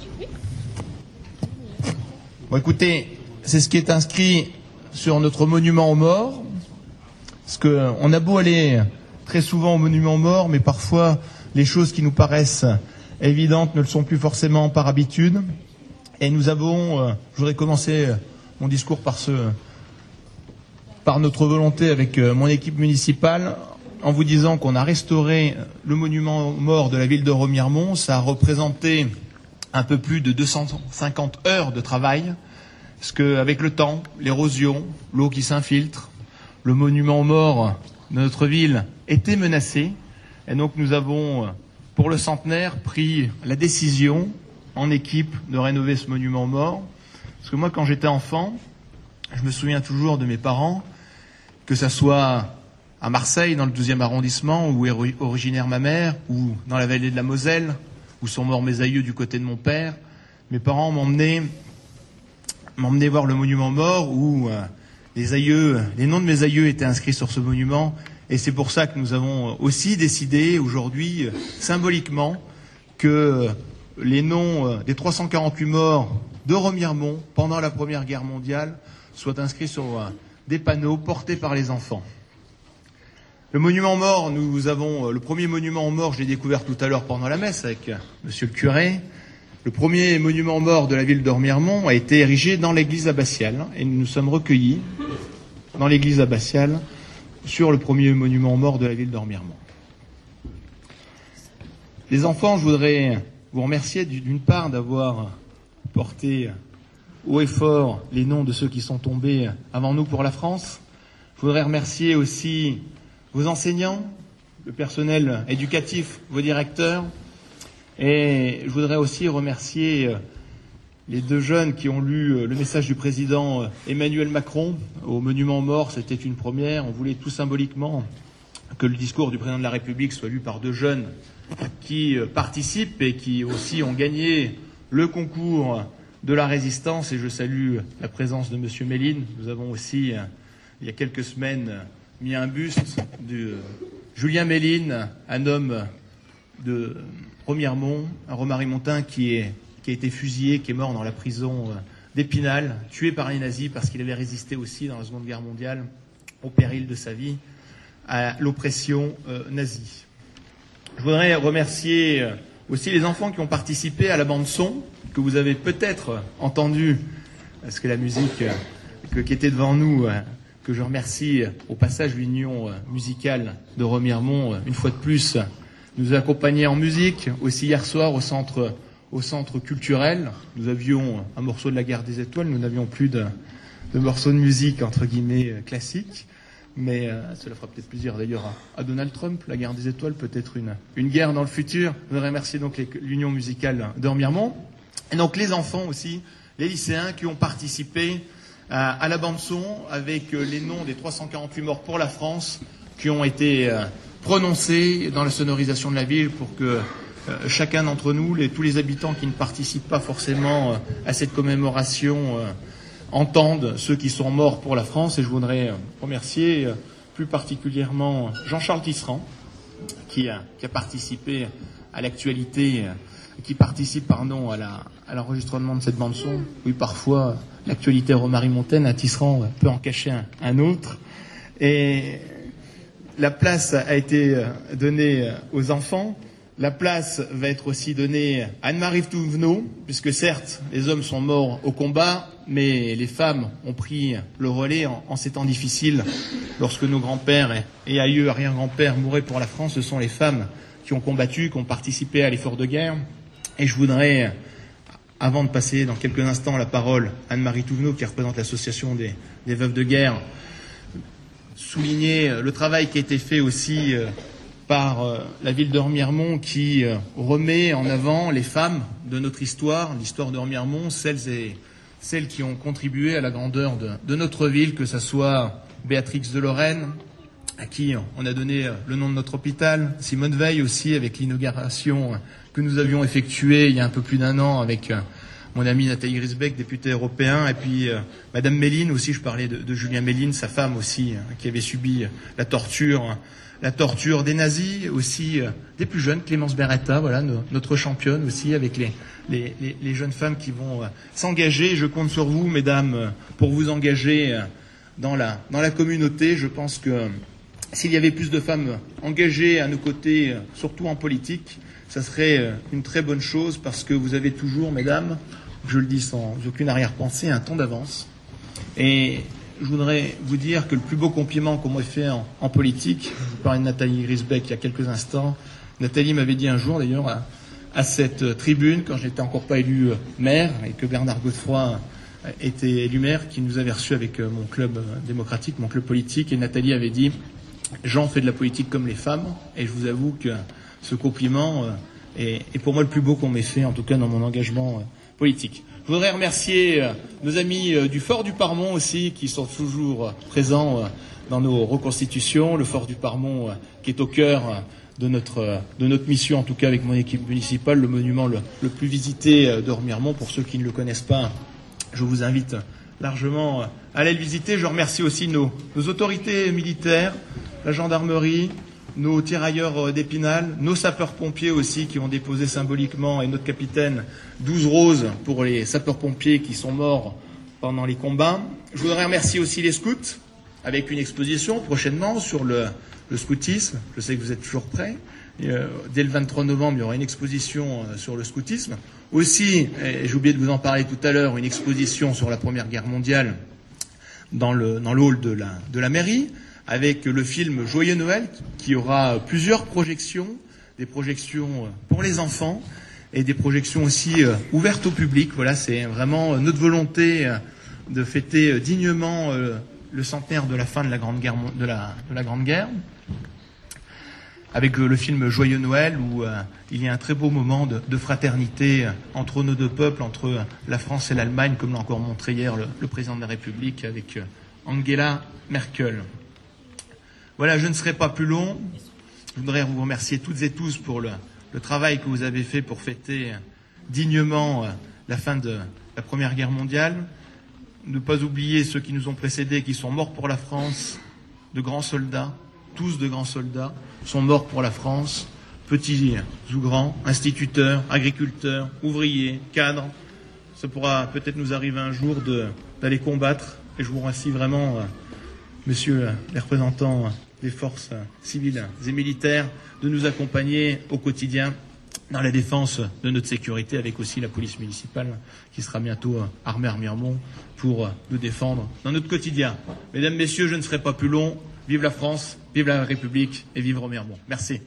Bon, écoutez, c'est ce qui est inscrit sur notre monument aux morts. Parce qu'on a beau aller très souvent au monument aux morts, mais parfois les choses qui nous paraissent évidentes ne le sont plus forcément par habitude. Et nous avons, je voudrais commencer mon discours par notre volonté avec mon équipe municipale, en vous disant qu'on a restauré le monument aux morts de la ville de Remiremont. Ça a représenté un peu plus de 250 heures de travail, parce qu'avec le temps, l'érosion, l'eau qui s'infiltre, le monument aux morts de notre ville était menacé. Et donc nous avons, pour le centenaire, pris la décision en équipe de rénover ce monument aux morts. Parce que moi, quand j'étais enfant, je me souviens toujours de mes parents, que ça soit à Marseille, dans le 12e arrondissement, où est originaire ma mère, ou dans la vallée de la Moselle, où sont morts mes aïeux du côté de mon père. Mes parents m'emmenaient voir le monument aux morts, où les noms de mes aïeux étaient inscrits sur ce monument. Et c'est pour ça que nous avons aussi décidé aujourd'hui, symboliquement, que les noms des 348 morts de Remiremont pendant la Première Guerre mondiale soient inscrits sur des panneaux portés par les enfants. Le monument aux morts, le premier monument aux morts, je l'ai découvert tout à l'heure pendant la messe avec monsieur le curé. Le premier monument aux morts de la ville de Remiremont a été érigé dans l'église abbatiale et nous nous sommes recueillis dans l'église abbatiale sur le premier monument aux morts de la ville de Remiremont. Les enfants, je voudrais vous remercier d'une part d'avoir porté haut et fort les noms de ceux qui sont tombés avant nous pour la France. Je voudrais remercier aussi vos enseignants, le personnel éducatif, vos directeurs. Et je voudrais aussi remercier les deux jeunes qui ont lu le message du président Emmanuel Macron au monument aux morts. C'était une première. On voulait tout symboliquement que le discours du président de la République soit lu par deux jeunes qui participent et qui aussi ont gagné le concours de la résistance. Et je salue la présence de monsieur Méline. Nous avons aussi, il y a quelques semaines, mis un buste de Julien Méline, un homme de Remiremont, un Romarimontain qui a été fusillé, qui est mort dans la prison d'Épinal, tué par les nazis parce qu'il avait résisté aussi dans la Seconde Guerre mondiale, au péril de sa vie, à l'oppression nazie. Je voudrais remercier aussi les enfants qui ont participé à la bande-son, que vous avez peut-être entendu, parce que la musique qui était devant nous, que je remercie au passage l'Union musicale de Remiremont, une fois de plus, nous a accompagnés en musique, aussi hier soir au centre culturel. Nous avions un morceau de la Guerre des Étoiles, nous n'avions plus de morceaux de musique, entre guillemets, classiques. Mais cela fera peut-être plaisir d'ailleurs à Donald Trump, la Guerre des Étoiles, peut-être une guerre dans le futur. Je voudrais remercier donc l'Union musicale de Remiremont. Et donc les enfants aussi, les lycéens qui ont participé à la bande-son avec les noms des 348 morts pour la France qui ont été prononcés dans la sonorisation de la ville pour que chacun d'entre nous, tous les habitants qui ne participent pas forcément à cette commémoration entendent ceux qui sont morts pour la France. Et je voudrais remercier plus particulièrement Jean-Charles Tisserand qui a participé à l'actualité, qui participe à l'enregistrement de cette bande-son. Oui, parfois, l'actualité romarimontaine, à Tisserand peut en cacher un autre. Et la place a été donnée aux enfants. La place va être aussi donnée à Anne-Marie Touvenot, puisque certes, les hommes sont morts au combat, mais les femmes ont pris le relais en ces temps difficiles. Lorsque nos grands-pères et aïeux, arrière-grands-pères mouraient pour la France, ce sont les femmes qui ont combattu, qui ont participé à l'effort de guerre. Et je voudrais, avant de passer dans quelques instants la parole à Anne-Marie Touvenot, qui représente l'association des veuves de guerre, souligner le travail qui a été fait aussi par la ville de Remiremont, qui remet en avant les femmes de notre histoire, l'histoire de Remiremont, celles qui ont contribué à la grandeur de notre ville, que ce soit Béatrix de Lorraine, à qui on a donné le nom de notre hôpital, Simone Veil aussi, avec l'inauguration que nous avions effectuée il y a un peu plus d'un an avec mon ami Nathalie Grisbeck, député européen, et puis Madame Méline aussi, je parlais de Julien Méline, sa femme aussi, qui avait subi la torture des nazis, aussi des plus jeunes, Clémence Beretta, voilà, notre championne aussi, avec les jeunes femmes qui vont s'engager. Je compte sur vous, mesdames, pour vous engager dans la communauté. Je pense que s'il y avait plus de femmes engagées à nos côtés, surtout en politique, ça serait une très bonne chose, parce que vous avez toujours, mesdames, je le dis sans aucune arrière-pensée, un temps d'avance. Et je voudrais vous dire que le plus beau compliment qu'on m'ait fait en politique, je vous parlais de Nathalie Grisbeck il y a quelques instants. Nathalie m'avait dit un jour, d'ailleurs, à cette tribune quand je n'étais encore pas élu maire et que Bernard Godefroy était élu maire, qui nous avait reçus avec mon club démocratique, mon club politique, et Nathalie avait dit « Jean fait de la politique comme les femmes », et je vous avoue que ce compliment est pour moi le plus beau qu'on m'ait fait, en tout cas dans mon engagement politique. Je voudrais remercier nos amis du Fort du Parmont aussi, qui sont toujours présents dans nos reconstitutions. Le Fort du Parmont qui est au cœur de notre mission, en tout cas avec mon équipe municipale, le monument le plus visité de Remiremont. Pour ceux qui ne le connaissent pas, je vous invite largement à aller le visiter. Je remercie aussi nos autorités militaires, la gendarmerie, nos tirailleurs d'Épinal, nos sapeurs-pompiers aussi qui ont déposé symboliquement, et notre capitaine 12 roses pour les sapeurs-pompiers qui sont morts pendant les combats. Je voudrais remercier aussi les scouts avec une exposition prochainement sur le scoutisme. Je sais que vous êtes toujours prêts. Dès le 23 novembre, il y aura une exposition sur le scoutisme. Aussi, j'ai oublié de vous en parler tout à l'heure, une exposition sur la Première Guerre mondiale dans le hall de la mairie, avec le film Joyeux Noël, qui aura plusieurs projections, des projections pour les enfants et des projections aussi ouvertes au public. Voilà, c'est vraiment notre volonté de fêter dignement le centenaire de la fin de la Grande Guerre, de la Grande Guerre, avec le film Joyeux Noël, où il y a un très beau moment de fraternité entre nos deux peuples, entre la France et l'Allemagne, comme l'a encore montré hier le président de la République avec Angela Merkel. Voilà, je ne serai pas plus long. Je voudrais vous remercier toutes et tous pour le travail que vous avez fait pour fêter dignement la fin de la Première Guerre mondiale. Ne pas oublier ceux qui nous ont précédés, qui sont morts pour la France, de grands soldats, tous de grands soldats, sont morts pour la France, petits ou grands, instituteurs, agriculteurs, ouvriers, cadres. Ça pourra peut-être nous arriver un jour d'aller combattre. Et je vous remercie vraiment, messieurs les représentants des forces civiles et militaires, de nous accompagner au quotidien dans la défense de notre sécurité, avec aussi la police municipale qui sera bientôt armée à Remiremont pour nous défendre dans notre quotidien. Mesdames, Messieurs, je ne serai pas plus long. Vive la France, vive la République et vive Remiremont. Merci.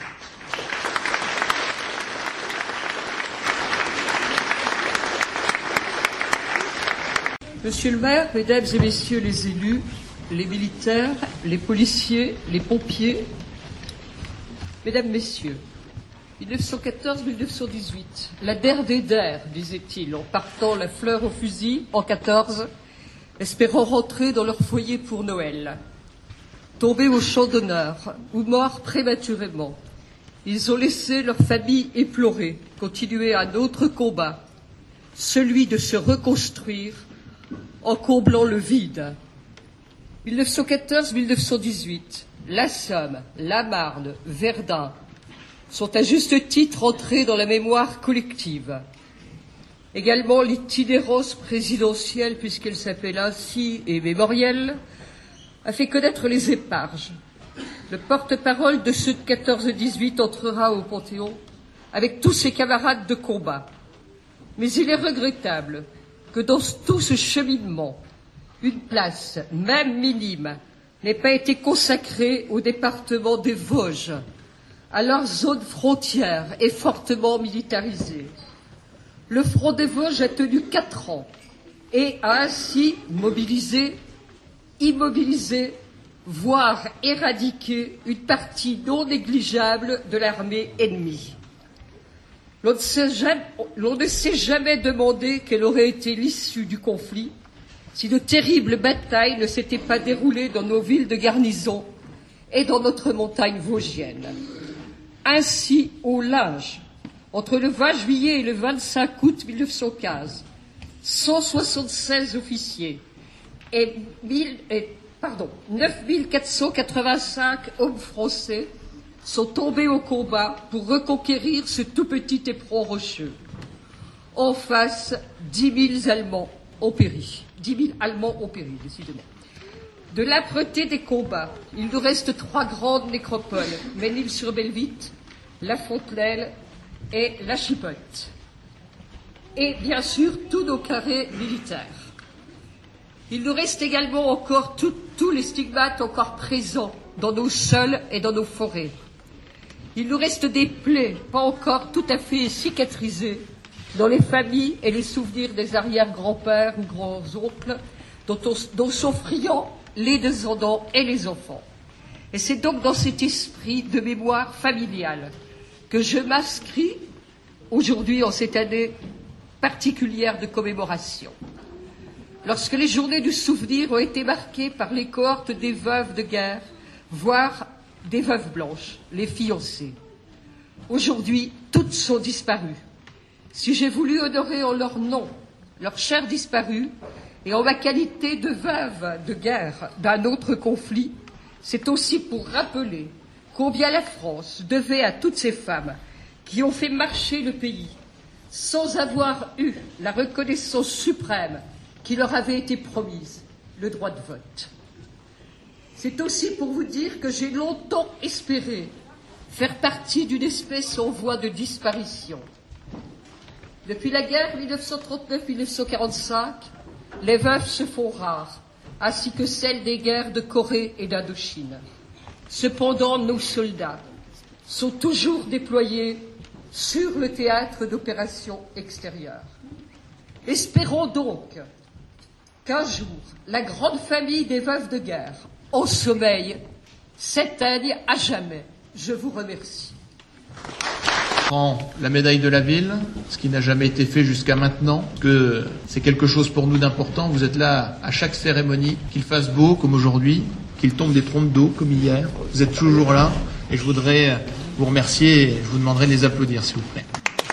Monsieur le maire, mesdames et messieurs les élus, les militaires, les policiers, les pompiers, mesdames, messieurs, 1914-1918, la der des der, disait-il, en partant la fleur au fusil, en 14, espérant rentrer dans leur foyer pour Noël. Tombés au champ d'honneur ou morts prématurément, ils ont laissé leur famille éplorée continuer un autre combat, celui de se reconstruire en comblant le vide. 1914-1918, la Somme, la Marne, Verdun sont à juste titre entrés dans la mémoire collective. Également l'itinérance présidentielle, puisqu'elle s'appelle ainsi, et mémorielle, a fait connaître les éparges. Le porte-parole de ceux de 14-18 entrera au Panthéon avec tous ses camarades de combat. Mais il est regrettable que dans tout ce cheminement, une place, même minime, n'ait pas été consacrée au département des Vosges, à leur zone frontière et fortement militarisée. Le front des Vosges a tenu 4 ans et a ainsi mobilisé, immobilisé, voire éradiqué une partie non négligeable de l'armée ennemie. L'on ne s'est jamais demandé quelle aurait été l'issue du conflit si de terribles batailles ne s'étaient pas déroulées dans nos villes de garnison et dans notre montagne vosgienne. Ainsi, au Linge, entre le 20 juillet et le 25 août 1915, 176 officiers et 9485 hommes français sont tombés au combat pour reconquérir ce tout petit éperon rocheux. En face, 10 000 Allemands ont péri. 10 000 Allemands ont péri, décidément. De l'âpreté des combats, il nous reste 3 grandes nécropoles, Ménil-sur-Belvitte, La Fontenelle et La Chipotte. Et bien sûr, tous nos carrés militaires. Il nous reste également encore tous les stigmates encore présents dans nos sols et dans nos forêts. Il nous reste des plaies pas encore tout à fait cicatrisées dans les familles et les souvenirs des arrière-grands-pères ou grands-oncles dont sont friands les descendants et les enfants. Et c'est donc dans cet esprit de mémoire familiale que je m'inscris aujourd'hui en cette année particulière de commémoration. Lorsque les journées du souvenir ont été marquées par les cohortes des veuves de guerre, voire des veuves blanches, les fiancées. Aujourd'hui, toutes sont disparues. Si j'ai voulu honorer en leur nom leurs chers disparus, et en ma qualité de veuve de guerre d'un autre conflit, c'est aussi pour rappeler combien la France devait à toutes ces femmes qui ont fait marcher le pays sans avoir eu la reconnaissance suprême qui leur avait été promise, le droit de vote. C'est aussi pour vous dire que j'ai longtemps espéré faire partie d'une espèce en voie de disparition. Depuis la guerre 1939-1945, les veuves se font rares, ainsi que celles des guerres de Corée et d'Indochine. Cependant, nos soldats sont toujours déployés sur le théâtre d'opérations extérieures. Espérons donc qu'un jour, la grande famille des veuves de guerre, au sommeil, s'éteigne à jamais. Je vous remercie. Prend la médaille de la ville, ce qui n'a jamais été fait jusqu'à maintenant, que c'est quelque chose pour nous d'important. Vous êtes là à chaque cérémonie, qu'il fasse beau comme aujourd'hui, qu'il tombe des trompes d'eau comme hier. Vous êtes toujours là et je voudrais vous remercier et je vous demanderai de les applaudir s'il vous plaît.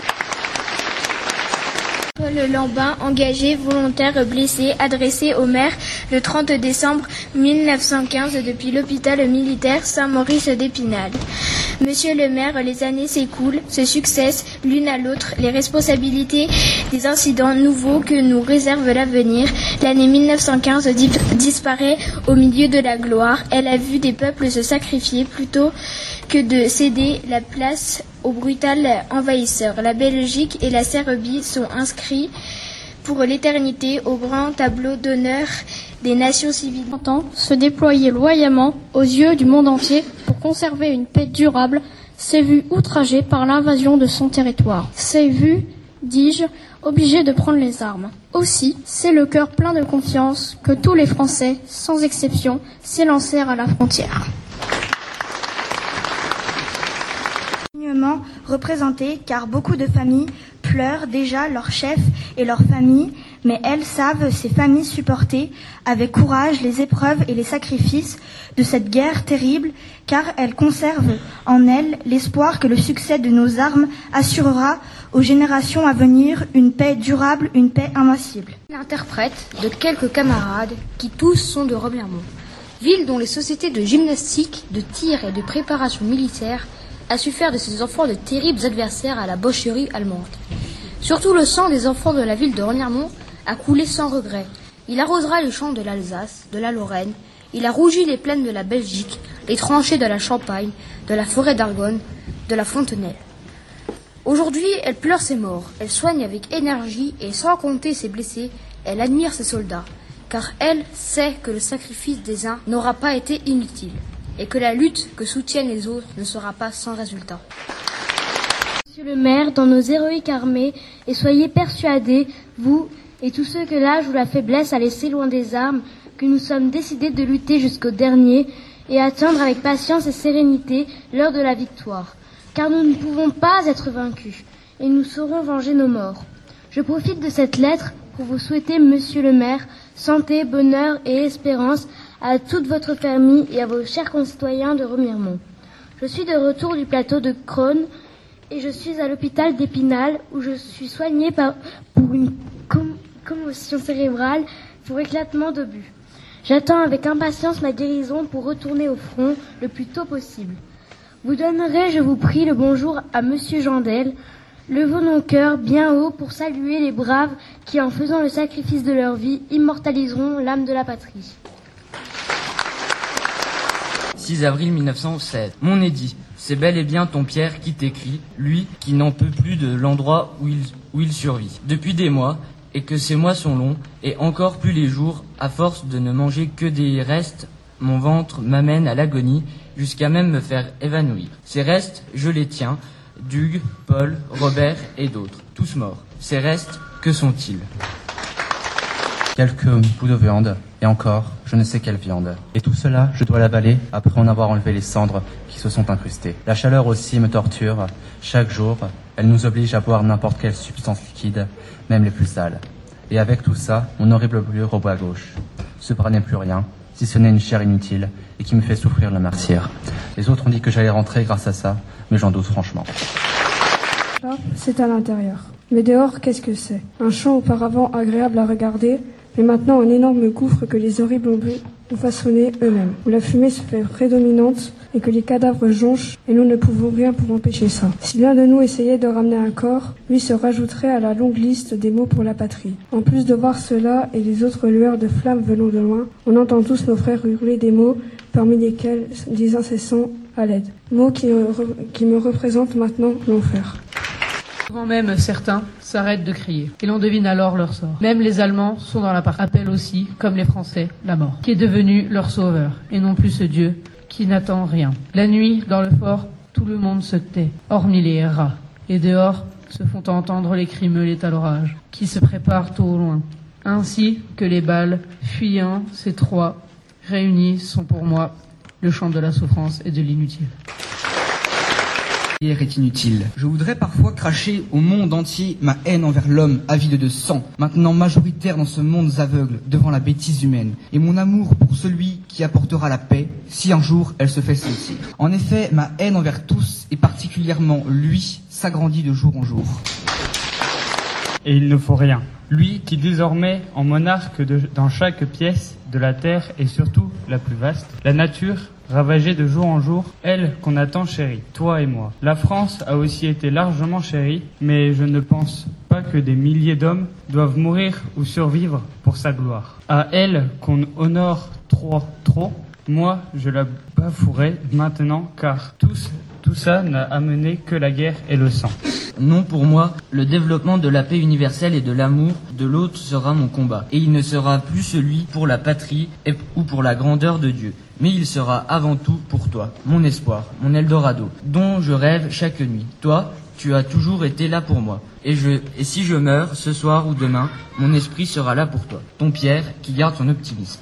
Paul Lambin, engagé, volontaire, blessé, adressé au maire le 30 décembre 1915 depuis l'hôpital militaire Saint-Maurice d'Épinal. Monsieur le maire, les années s'écoulent, se succèdent l'une à l'autre, les responsabilités des incidents nouveaux que nous réserve l'avenir. L'année 1915 disparaît au milieu de la gloire. Elle a vu des peuples se sacrifier plutôt que de céder la place aux brutal envahisseurs. La Belgique et la Serbie sont inscrits pour l'éternité au grand tableau d'honneur des nations civiles. Se déployer loyalement aux yeux du monde entier pour conserver une paix durable, s'est vu outragé par l'invasion de son territoire. S'est vu, dis-je, obligé de prendre les armes. Aussi, c'est le cœur plein de confiance que tous les Français, sans exception, s'élancèrent à la frontière. Représentées car beaucoup de familles pleurent déjà leurs chefs et leurs familles, mais elles savent ces familles supporter avec courage les épreuves et les sacrifices de cette guerre terrible, car elles conservent en elles l'espoir que le succès de nos armes assurera aux générations à venir une paix durable, une paix invincible. L'interprète de quelques camarades qui tous sont de Remiremont, ville dont les sociétés de gymnastique, de tir et de préparation militaire a su faire de ses enfants de terribles adversaires à la bocherie allemande. Surtout le sang des enfants de la ville de Remiremont a coulé sans regret. Il arrosera les champs de l'Alsace, de la Lorraine, il a rougi les plaines de la Belgique, les tranchées de la Champagne, de la forêt d'Argonne, de la Fontenelle. Aujourd'hui, elle pleure ses morts, elle soigne avec énergie et sans compter ses blessés, elle admire ses soldats, car elle sait que le sacrifice des uns n'aura pas été inutile. Et que la lutte que soutiennent les autres ne sera pas sans résultat. Monsieur le maire, dans nos héroïques armées, et soyez persuadés, vous et tous ceux que l'âge ou la faiblesse a laissé loin des armes, que nous sommes décidés de lutter jusqu'au dernier et attendre avec patience et sérénité l'heure de la victoire. Car nous ne pouvons pas être vaincus, et nous saurons venger nos morts. Je profite de cette lettre pour vous souhaiter, monsieur le maire, santé, bonheur et espérance à toute votre famille et à vos chers concitoyens de Remiremont. Je suis de retour du plateau de Crohn et je suis à l'hôpital d'Épinal où je suis soignée pour une commotion cérébrale pour éclatement d'obus. J'attends avec impatience ma guérison pour retourner au front le plus tôt possible. Vous donnerez, je vous prie, le bonjour à monsieur Jandel. Levons nos cœurs bien haut pour saluer les braves qui, en faisant le sacrifice de leur vie, immortaliseront l'âme de la patrie. 6 avril 1916. Mon édit, c'est bel et bien ton Pierre qui t'écrit, lui qui n'en peut plus de l'endroit où il survit depuis des mois, et que ces mois sont longs, et encore plus les jours, à force de ne manger que des restes mon ventre m'amène à l'agonie, jusqu'à même me faire évanouir. Ces restes, je les tiens, d'Hugues, Paul, Robert et d'autres, tous morts. Ces restes, que sont-ils? Quelques bouts de viande, et encore, je ne sais quelle viande. Et tout cela, je dois l'avaler après en avoir enlevé les cendres qui se sont incrustées. La chaleur aussi me torture. Chaque jour, elle nous oblige à boire n'importe quelle substance liquide, même les plus sales. Et avec tout ça, mon horrible brûlure au bras gauche. Ce bras n'est plus rien, si ce n'est une chair inutile, et qui me fait souffrir la martyre. Les autres ont dit que j'allais rentrer grâce à ça, mais j'en doute franchement. Là, c'est à l'intérieur. Mais dehors, qu'est-ce que c'est? Un champ auparavant agréable à regarder, mais maintenant un énorme gouffre que les horribles ont façonné eux-mêmes, où la fumée se fait prédominante et que les cadavres jonchent, et nous ne pouvons rien pour empêcher ça. Si l'un de nous essayait de ramener un corps, lui se rajouterait à la longue liste des mots pour la patrie. En plus de voir cela et les autres lueurs de flammes venant de loin, on entend tous nos frères hurler des mots, parmi lesquels des incessants à l'aide. Mots qui me représentent maintenant l'enfer. Quand même certains s'arrêtent de crier, et l'on devine alors leur sort. Même les Allemands sont dans la partie. Appellent aussi, comme les Français, la mort, qui est devenu leur sauveur, et non plus ce Dieu qui n'attend rien. La nuit, dans le fort, tout le monde se tait, hormis les rats, et dehors se font entendre les cris meulés à l'orage, qui se préparent au loin. Ainsi que les balles, fuyant, ces trois, réunis, sont pour moi le chant de la souffrance et de l'inutile. Est inutile. Je voudrais parfois cracher au monde entier ma haine envers l'homme avide de sang, maintenant majoritaire dans ce monde aveugle devant la bêtise humaine, et mon amour pour celui qui apportera la paix, si un jour elle se fait sentir. En effet, ma haine envers tous, et particulièrement lui, s'agrandit de jour en jour. Et il ne faut rien. Lui qui désormais en monarque dans chaque pièce de la terre et surtout la plus vaste, la nature ravagée de jour en jour, elle qu'on a tant chérie, toi et moi. La France a aussi été largement chérie, mais je ne pense pas que des milliers d'hommes doivent mourir ou survivre pour sa gloire. À elle qu'on honore trop, moi je la bafouerai maintenant car tout ça n'a amené que la guerre et le sang. Non, pour moi, le développement de la paix universelle et de l'amour de l'autre sera mon combat. Et il ne sera plus celui pour la patrie ou pour la grandeur de Dieu. Mais il sera avant tout pour toi, mon espoir, mon Eldorado, dont je rêve chaque nuit. Toi, tu as toujours été là pour moi. Et si je meurs ce soir ou demain, mon esprit sera là pour toi. Ton Pierre qui garde son optimisme.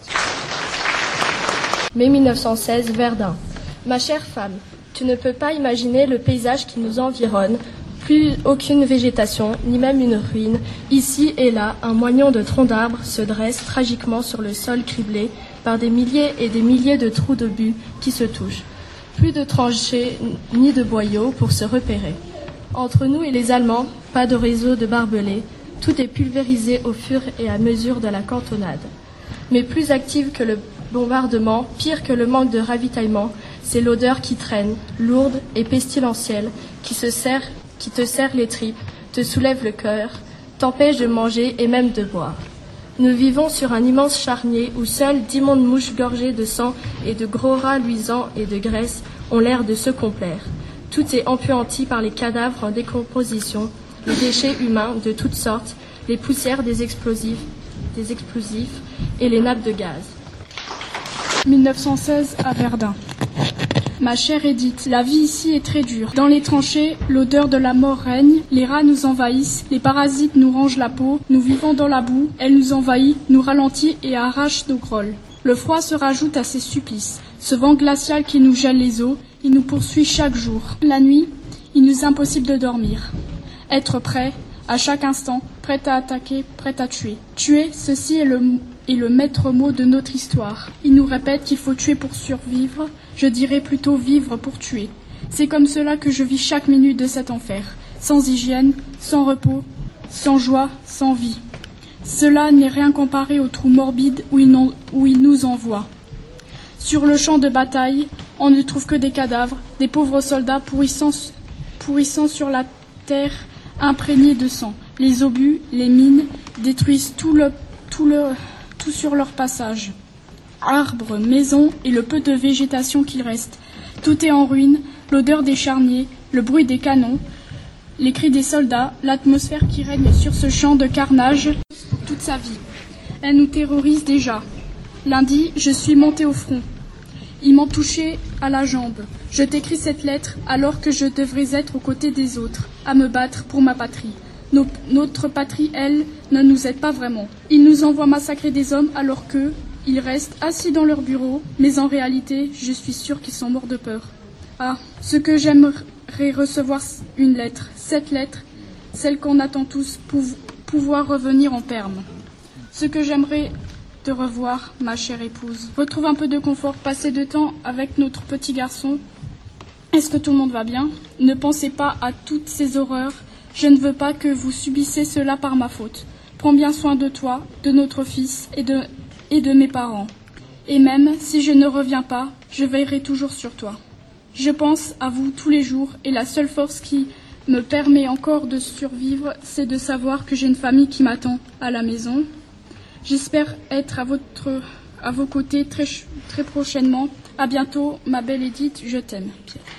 Mai 1916, Verdun. Ma chère femme, tu ne peux pas imaginer le paysage qui nous environne. Plus aucune végétation, ni même une ruine. Ici et là, un moignon de troncs d'arbres se dresse tragiquement sur le sol criblé par des milliers et des milliers de trous d'obus qui se touchent. Plus de tranchées ni de boyaux pour se repérer. Entre nous et les Allemands, pas de réseau de barbelés. Tout est pulvérisé au fur et à mesure de la cantonade. Mais plus active que le bombardement, pire que le manque de ravitaillement, c'est l'odeur qui traîne, lourde et pestilentielle, qui te serre les tripes, te soulève le cœur, t'empêche de manger et même de boire. Nous vivons sur un immense charnier où seules d'immondes mouches gorgées de sang et de gros rats luisants et de graisse ont l'air de se complaire. Tout est empuanti par les cadavres en décomposition, les déchets humains de toutes sortes, les poussières des explosifs et les nappes de gaz. 1916 à Verdun. Ma chère Edith, la vie ici est très dure. Dans les tranchées, l'odeur de la mort règne, les rats nous envahissent, les parasites nous rongent la peau, nous vivons dans la boue, elle nous envahit, nous ralentit et arrache nos grolles. Le froid se rajoute à ces supplices. Ce vent glacial qui nous gèle les os, il nous poursuit chaque jour. La nuit, il nous est impossible de dormir. Être prêt, à chaque instant, prêt à attaquer, prêt à tuer. Tuer, ceci est le maître mot de notre histoire. Il nous répète qu'il faut tuer pour survivre, je dirais plutôt vivre pour tuer. C'est comme cela que je vis chaque minute de cet enfer, sans hygiène, sans repos, sans joie, sans vie. Cela n'est rien comparé au trou morbide où il nous envoie. Sur le champ de bataille, on ne trouve que des cadavres, des pauvres soldats pourrissant sur la terre imprégnée de sang. Les obus, les mines détruisent tout sur leur passage. Arbres, maisons et le peu de végétation qu'il reste. Tout est en ruine, l'odeur des charniers, le bruit des canons, les cris des soldats, l'atmosphère qui règne sur ce champ de carnage pour toute sa vie. Elle nous terrorise déjà. Lundi, je suis montée au front. Ils m'ont touché à la jambe. Je t'écris cette lettre alors que je devrais être aux côtés des autres, à me battre pour ma patrie. Notre patrie, elle, ne nous aide pas vraiment. Ils nous envoient massacrer des hommes alors qu'eux, ils restent assis dans leur bureau, mais en réalité, je suis sûre qu'ils sont morts de peur. Ah, ce que j'aimerais recevoir une lettre, cette lettre, celle qu'on attend tous pour pouvoir revenir en perme. Ce que j'aimerais te revoir, ma chère épouse. Retrouve un peu de confort, passer de temps avec notre petit garçon. Est-ce que tout le monde va bien? Ne pensez pas à toutes ces horreurs. Je ne veux pas que vous subissiez cela par ma faute. Prends bien soin de toi, de notre fils et de mes parents. Et même si je ne reviens pas, je veillerai toujours sur toi. Je pense à vous tous les jours et la seule force qui me permet encore de survivre, c'est de savoir que j'ai une famille qui m'attend à la maison. J'espère être à vos côtés très prochainement. À bientôt, ma belle Edith, je t'aime.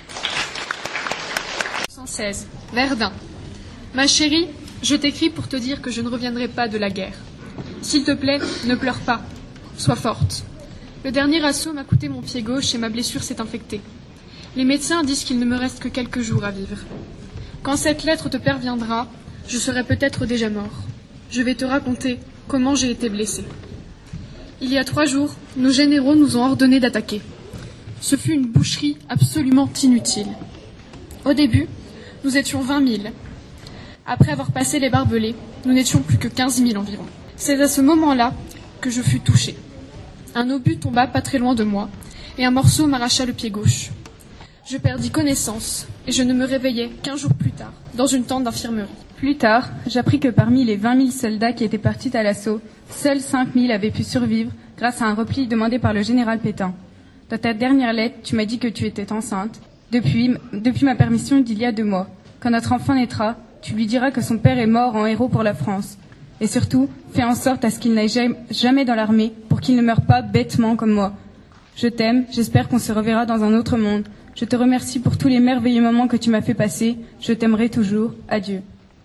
116. Verdun. Ma chérie, je t'écris pour te dire que je ne reviendrai pas de la guerre. S'il te plaît, ne pleure pas. Sois forte. Le dernier assaut m'a coûté mon pied gauche et ma blessure s'est infectée. Les médecins disent qu'il ne me reste que quelques jours à vivre. Quand cette lettre te parviendra, je serai peut-être déjà mort. Je vais te raconter comment j'ai été blessé. Il y a 3 jours, nos généraux nous ont ordonné d'attaquer. Ce fut une boucherie absolument inutile. Au début, nous étions 20 000. Après avoir passé les barbelés, nous n'étions plus que 15 000 environ. C'est à ce moment-là que je fus touché. Un obus tomba pas très loin de moi, et un morceau m'arracha le pied gauche. Je perdis connaissance, et je ne me réveillai qu'1 jour plus tard, dans une tente d'infirmerie. Plus tard, j'appris que parmi les 20 000 soldats qui étaient partis à l'assaut, seuls 5 000 avaient pu survivre grâce à un repli demandé par le général Pétain. Dans ta dernière lettre, tu m'as dit que tu étais enceinte. Depuis ma permission d'il y a 2 mois. Quand notre enfant naîtra, tu lui diras que son père est mort en héros pour la France. Et surtout, fais en sorte à ce qu'il n'aille jamais dans l'armée pour qu'il ne meure pas bêtement comme moi. Je t'aime, j'espère qu'on se reverra dans un autre monde. Je te remercie pour tous les merveilleux moments que tu m'as fait passer. Je t'aimerai toujours. Adieu.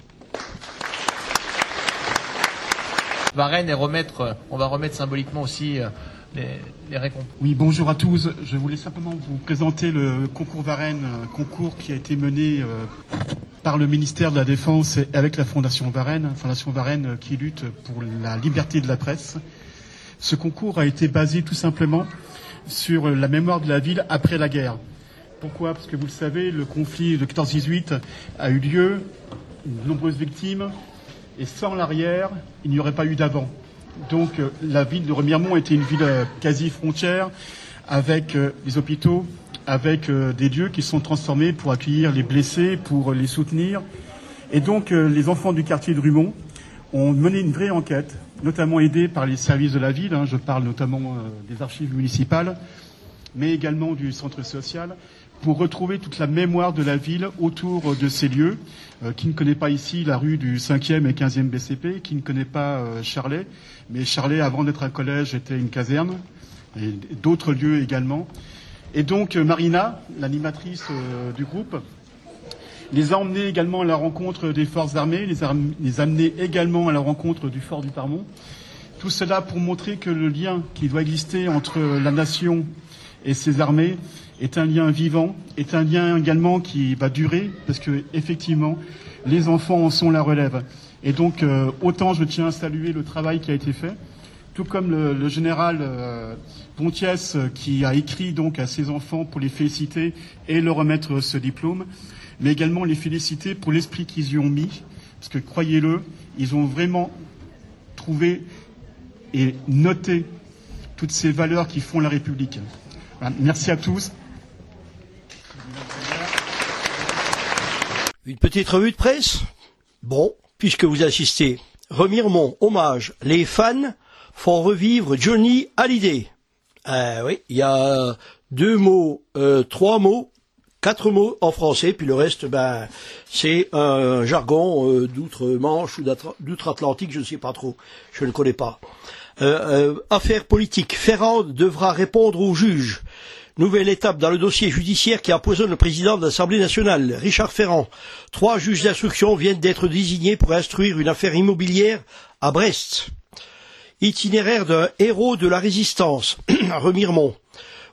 Varennes et on va remettre symboliquement aussi les récompenses. Oui, bonjour à tous. Je voulais simplement vous présenter le concours Varennes, un concours qui a été mené par le ministère de la Défense et avec la Fondation Varennes qui lutte pour la liberté de la presse. Ce concours a été basé tout simplement sur la mémoire de la ville après la guerre. Pourquoi? Parce que vous le savez, le conflit de 14-18 a eu lieu, de nombreuses victimes, et sans l'arrière, il n'y aurait pas eu d'avant. Donc la ville de Remiremont était une ville quasi frontière, avec des hôpitaux, avec des lieux qui sont transformés pour accueillir les blessés, pour les soutenir. Et donc les enfants du quartier de Rumont ont mené une vraie enquête, notamment aidés par les services de la ville, je parle notamment des archives municipales, mais également du centre social, pour retrouver toute la mémoire de la ville autour de ces lieux. Qui ne connaît pas ici la rue du 5e et 15e BCP, qui ne connaît pas Charlet, mais Charlet, avant d'être un collège, était une caserne, et d'autres lieux également. Et donc Marina, l'animatrice du groupe, les a emmenés également à la rencontre des forces armées, les a amenés également à la rencontre du fort du Parmont. Tout cela pour montrer que le lien qui doit exister entre la nation et ses armées est un lien vivant, est un lien également qui va durer, parce que effectivement, les enfants en sont la relève. Et donc, autant je tiens à saluer le travail qui a été fait, tout comme le général Pontiès qui a écrit donc à ses enfants pour les féliciter et leur remettre ce diplôme, mais également les féliciter pour l'esprit qu'ils y ont mis, parce que croyez-le, ils ont vraiment trouvé et noté toutes ces valeurs qui font la République. Voilà, merci à tous. Une petite revue de presse. Bon, puisque vous assistez, Remiremont, hommage, les fans font revivre Johnny Hallyday. Oui, il y a 2 mots, 3 mots, 4 mots en français, puis le reste, c'est un jargon d'outre-Manche ou d'outre-Atlantique, je ne sais pas trop, je ne connais pas. Affaire politique, Ferrand devra répondre au juge. Nouvelle étape dans le dossier judiciaire qui empoisonne le président de l'Assemblée nationale, Richard Ferrand. 3 juges d'instruction viennent d'être désignés pour instruire une affaire immobilière à Brest. Itinéraire d'un héros de la résistance, à Remiremont.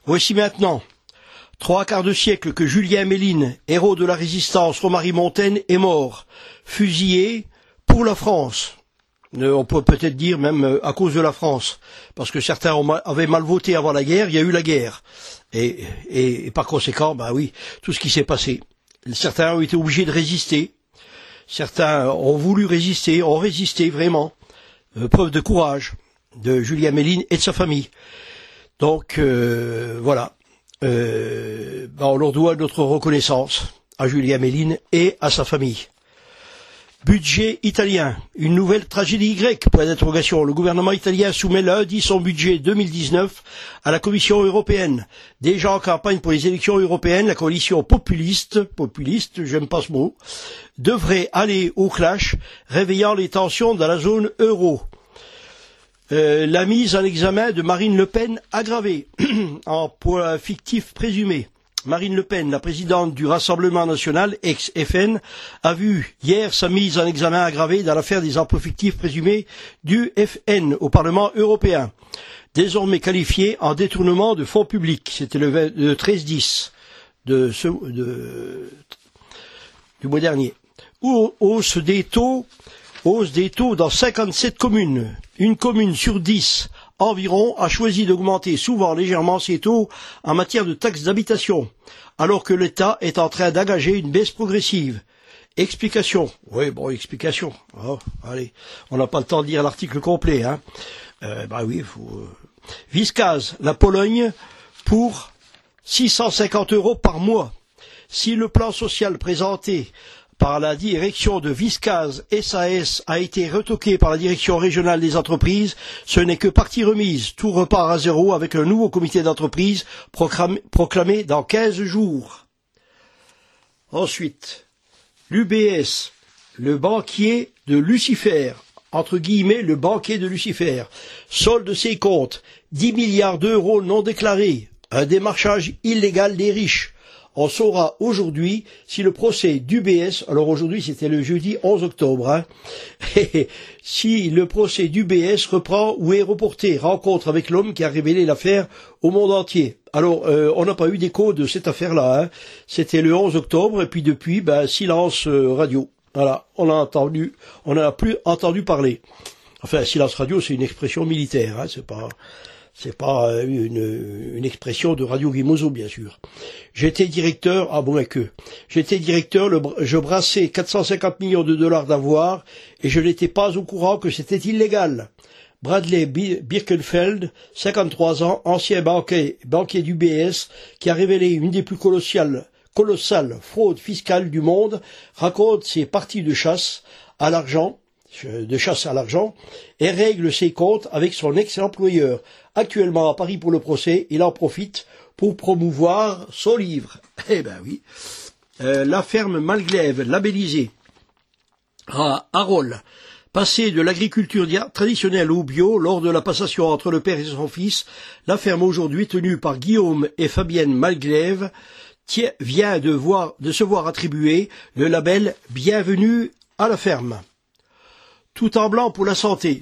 Voici maintenant 3/4 de siècle que Julien Méline, héros de la résistance Romary-Montaigne, est mort, fusillé pour la France. On peut peut-être dire même à cause de la France, parce que certains avaient mal voté avant la guerre, il y a eu la guerre. Et par conséquent, bah oui, tout ce qui s'est passé. Certains ont été obligés de résister, certains ont voulu résister, ont résisté vraiment. Preuve de courage de Julien Méline et de sa famille. Donc voilà, on leur doit notre reconnaissance à Julien Méline et à sa famille. Budget italien, une nouvelle tragédie grecque, point d'interrogation. Le gouvernement italien soumet lundi son budget 2019 à la Commission européenne. Déjà en campagne pour les élections européennes, la coalition populiste, j'aime pas ce mot, devrait aller au clash, réveillant les tensions dans la zone euro. La mise en examen de Marine Le Pen aggravée en point fictif présumé. Marine Le Pen, la présidente du Rassemblement national, ex-FN, a vu hier sa mise en examen aggravée dans l'affaire des emplois fictifs présumés du FN au Parlement européen, désormais qualifié en détournement de fonds publics. C'était le 13-10 du mois dernier. Hausse des taux dans 57 communes. Une commune sur 10 environ a choisi d'augmenter souvent légèrement ses taux en matière de taxes d'habitation, alors que l'État est en train d'engager une baisse progressive. Explication. Oui, bon, explication. Oh, allez, on n'a pas le temps de lire l'article complet, hein. Oui, il faut... Viskaz, la Pologne, pour 650 € par mois. Si le plan social présenté par la direction de Viskaz SAS a été retoqué par la direction régionale des entreprises, ce n'est que partie remise. Tout repart à zéro avec un nouveau comité d'entreprise proclamé dans 15 jours. Ensuite, l'UBS, le banquier de Lucifer, entre guillemets le banquier de Lucifer, solde ses comptes, 10 milliards d'euros non déclarés, un démarchage illégal des riches. On saura aujourd'hui si le procès d'UBS, alors aujourd'hui c'était le jeudi 11 octobre, hein, si le procès d'UBS reprend ou est reporté. Rencontre avec l'homme qui a révélé l'affaire au monde entier. Alors, on n'a pas eu d'écho de cette affaire-là, hein. C'était le 11 octobre et puis depuis, silence radio. Voilà, on n'a plus entendu parler. Enfin, silence radio, c'est une expression militaire, hein, c'est pas une expression de Radio Guimozo, bien sûr. J'étais directeur, je brassais 450 millions de dollars d'avoirs et je n'étais pas au courant que c'était illégal. Bradley Birkenfeld, 53 ans, ancien banquier d'UBS, qui a révélé une des plus colossales fraudes fiscales du monde, raconte ses parties de chasse à l'argent, et règle ses comptes avec son ex-employeur. Actuellement à Paris pour le procès, il en profite pour promouvoir son livre. Eh ben oui. La ferme Malglaive, labellisée à Arol, passée de l'agriculture traditionnelle au bio lors de la passation entre le père et son fils, la ferme aujourd'hui tenue par Guillaume et Fabienne Malglaive vient de se voir attribuer le label Bienvenue à la ferme. Tout semblant pour la santé.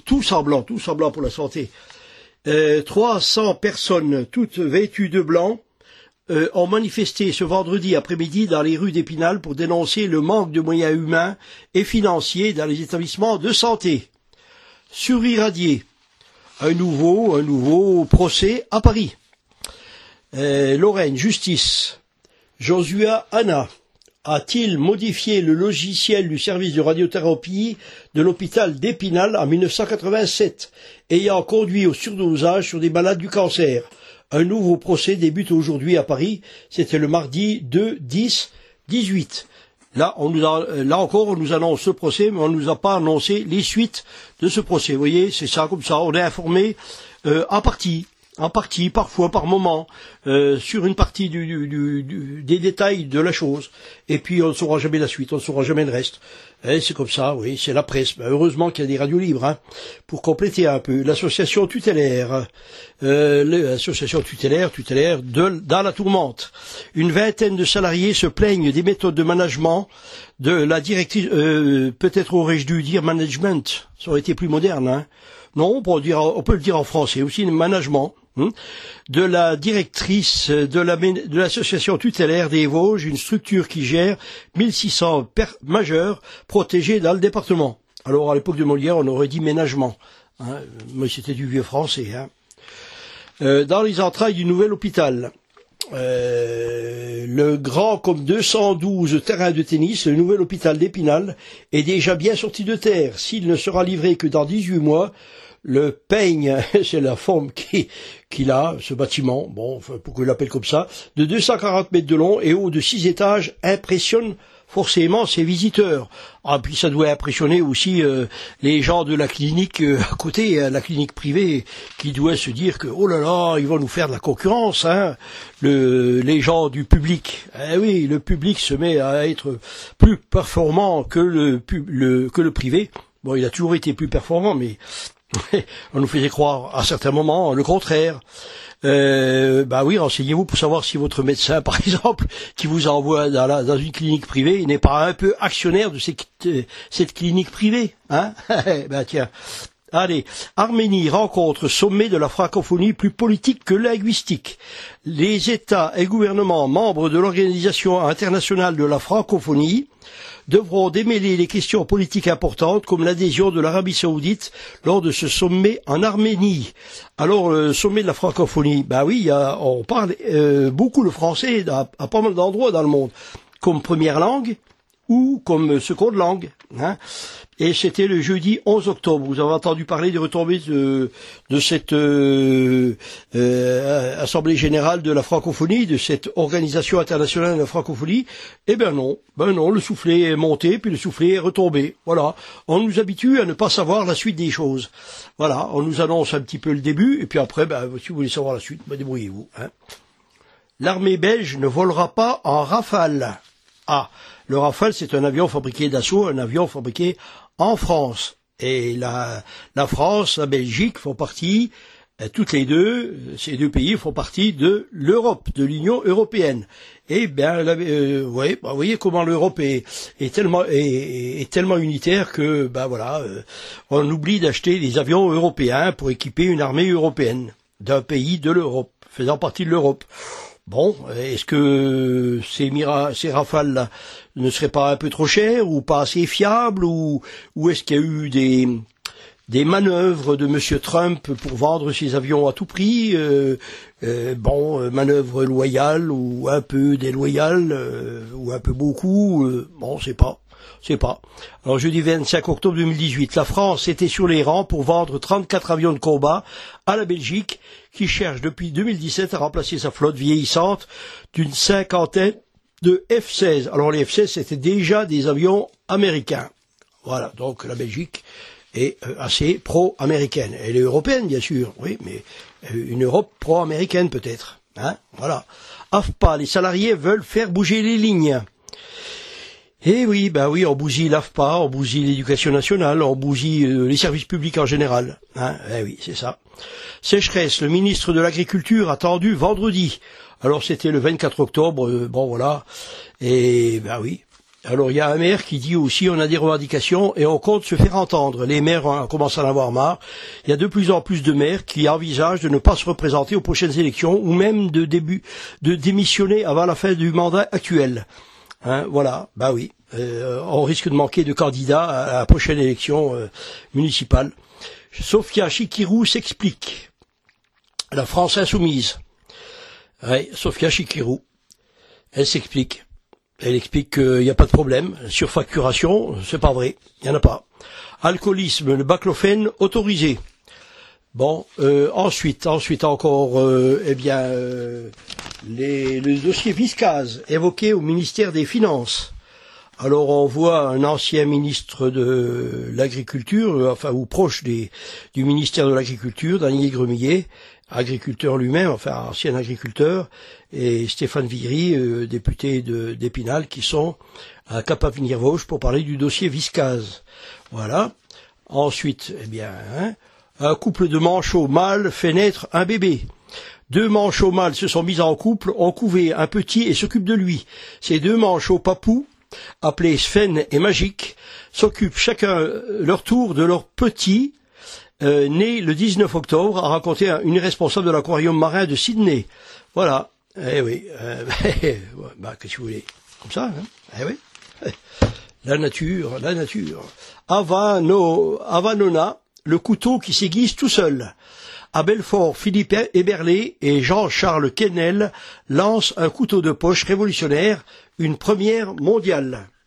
300 personnes, toutes vêtues de blanc, ont manifesté ce vendredi après-midi dans les rues d'Épinal pour dénoncer le manque de moyens humains et financiers dans les établissements de santé. Surirradié. Un nouveau procès à Paris. Lorraine, justice. Josua Anna a-t-il modifié le logiciel du service de radiothérapie de l'hôpital d'Épinal en 1987, ayant conduit au surdosage sur des malades du cancer. Un nouveau procès débute aujourd'hui à Paris, c'était le mardi 2/10/18. Là encore, on nous annonce ce procès, mais on ne nous a pas annoncé les suites de ce procès. Vous voyez, c'est ça, comme ça, on est informé en partie, parfois par moment, sur une partie des détails de la chose. Et puis on ne saura jamais la suite, on ne saura jamais le reste. Et c'est comme ça, oui, c'est la presse. Heureusement qu'il y a des radios libres, hein, pour compléter un peu. L'association tutélaire, dans la tourmente. Une vingtaine de salariés se plaignent des méthodes de management de la directrice. Peut-être aurais-je dû dire management, ça aurait été plus moderne, hein. Non, on peut le dire en français aussi, le management. de la directrice de l'association tutélaire des Vosges, une structure qui gère 1600 majeurs protégés dans le département. Alors à l'époque de Molière, on aurait dit ménagement. Mais c'était du vieux français. Dans les entrailles du nouvel hôpital, le grand comme 212 terrains de tennis, le nouvel hôpital d'Épinal est déjà bien sorti de terre. S'il ne sera livré que dans 18 mois, le peigne, c'est la forme qu'il a, ce bâtiment, bon, pourquoi il l'appelle comme ça, de 240 mètres de long et haut de 6 étages, impressionne forcément ses visiteurs. Ah, puis ça doit impressionner aussi les gens de la clinique à côté, la clinique privée, qui doit se dire que oh là là, ils vont nous faire de la concurrence, les gens du public. Eh oui, le public se met à être plus performant que le privé. Bon, il a toujours été plus performant, mais on nous faisait croire à certains moments le contraire. Oui, renseignez-vous pour savoir si votre médecin, par exemple, qui vous envoie dans une clinique privée, n'est pas un peu actionnaire de cette clinique privée, tiens. Allez, Arménie rencontre sommet de la francophonie plus politique que linguistique. Les États et gouvernements membres de l'Organisation internationale de la francophonie devront démêler les questions politiques importantes comme l'adhésion de l'Arabie saoudite lors de ce sommet en Arménie. Alors, le sommet de la francophonie, oui, on parle beaucoup le français à pas mal d'endroits dans le monde, comme première langue ou comme seconde langue. Et c'était le jeudi 11 octobre. Vous avez entendu parler des retombées de cette Assemblée générale de la francophonie, de cette Organisation internationale de la francophonie? Eh ben non, le soufflet est monté, puis le soufflet est retombé. Voilà, on nous habitue à ne pas savoir la suite des choses. Voilà, on nous annonce un petit peu le début, et puis après, si vous voulez savoir la suite, débrouillez-vous. L'armée belge ne volera pas en Rafale. Ah, le Rafale, c'est un avion fabriqué d'assaut, un avion fabriqué en France. Et la France, la Belgique font partie, toutes les deux, ces deux pays font partie de l'Europe, de l'Union européenne. Et vous voyez comment l'Europe est tellement unitaire que, on oublie d'acheter des avions européens pour équiper une armée européenne d'un pays de l'Europe, faisant partie de l'Europe. Bon, est-ce que ces Rafales-là ne seraient pas un peu trop chers ou pas assez fiables ou est-ce qu'il y a eu des manœuvres de Monsieur Trump pour vendre ses avions à tout prix, manœuvres loyales ou un peu déloyales ou un peu beaucoup, c'est pas. Alors jeudi 25 octobre 2018, la France était sur les rangs pour vendre 34 avions de combat à la Belgique, qui cherche depuis 2017 à remplacer sa flotte vieillissante d'une cinquantaine de F-16. Alors les F-16, c'était déjà des avions américains. Voilà, donc la Belgique est assez pro-américaine. Elle est européenne, bien sûr, oui, mais une Europe pro-américaine peut-être. Voilà. AFPA, les salariés veulent faire bouger les lignes. Eh oui, on bousille l'AFPA, on bousille l'éducation nationale, on bousille les services publics en général. Eh oui, c'est ça. Sécheresse, le ministre de l'Agriculture attendu vendredi. Alors c'était le 24 octobre, voilà. Et oui. Alors il y a un maire qui dit aussi on a des revendications et on compte se faire entendre. Les maires commencent à en avoir marre. Il y a de plus en plus de maires qui envisagent de ne pas se représenter aux prochaines élections ou même de démissionner avant la fin du mandat actuel. Voilà, oui. On risque de manquer de candidats à la prochaine élection municipale. Sofia Chikirou s'explique. La France insoumise. Sofia Chikirou. Elle s'explique. Elle explique qu'il n'y a pas de problème. Surfacturation, c'est pas vrai. Il n'y en a pas. Alcoolisme, le baclofène autorisé. Ensuite encore, le dossier Viscaz évoqué au ministère des Finances. Alors on voit un ancien ministre de l'Agriculture, ou proche du ministère de l'Agriculture, Daniel Gremillet, agriculteur lui-même, ancien agriculteur, et Stéphane Viry, député d'Épinal, qui sont à Cap-Avenir-Vosges pour parler du dossier Viscaz. Voilà. Ensuite, un couple de manchots mâles fait naître un bébé. 2 manchots mâles se sont mis en couple, ont couvé un petit et s'occupent de lui. Ces 2 manchots papous, appelés Sven et Magique, s'occupent chacun leur tour de leur petit, né le 19 octobre, a raconté une responsable de l'aquarium marin de Sydney. Voilà. Eh oui. Bah, qu'est-ce que vous voulez? Comme ça, hein? Eh oui. La nature, la nature. Avanona, le couteau qui s'aiguise tout seul. À Belfort, Philippe Héberlé et Jean-Charles Quesnel lancent un couteau de poche révolutionnaire, une première mondiale.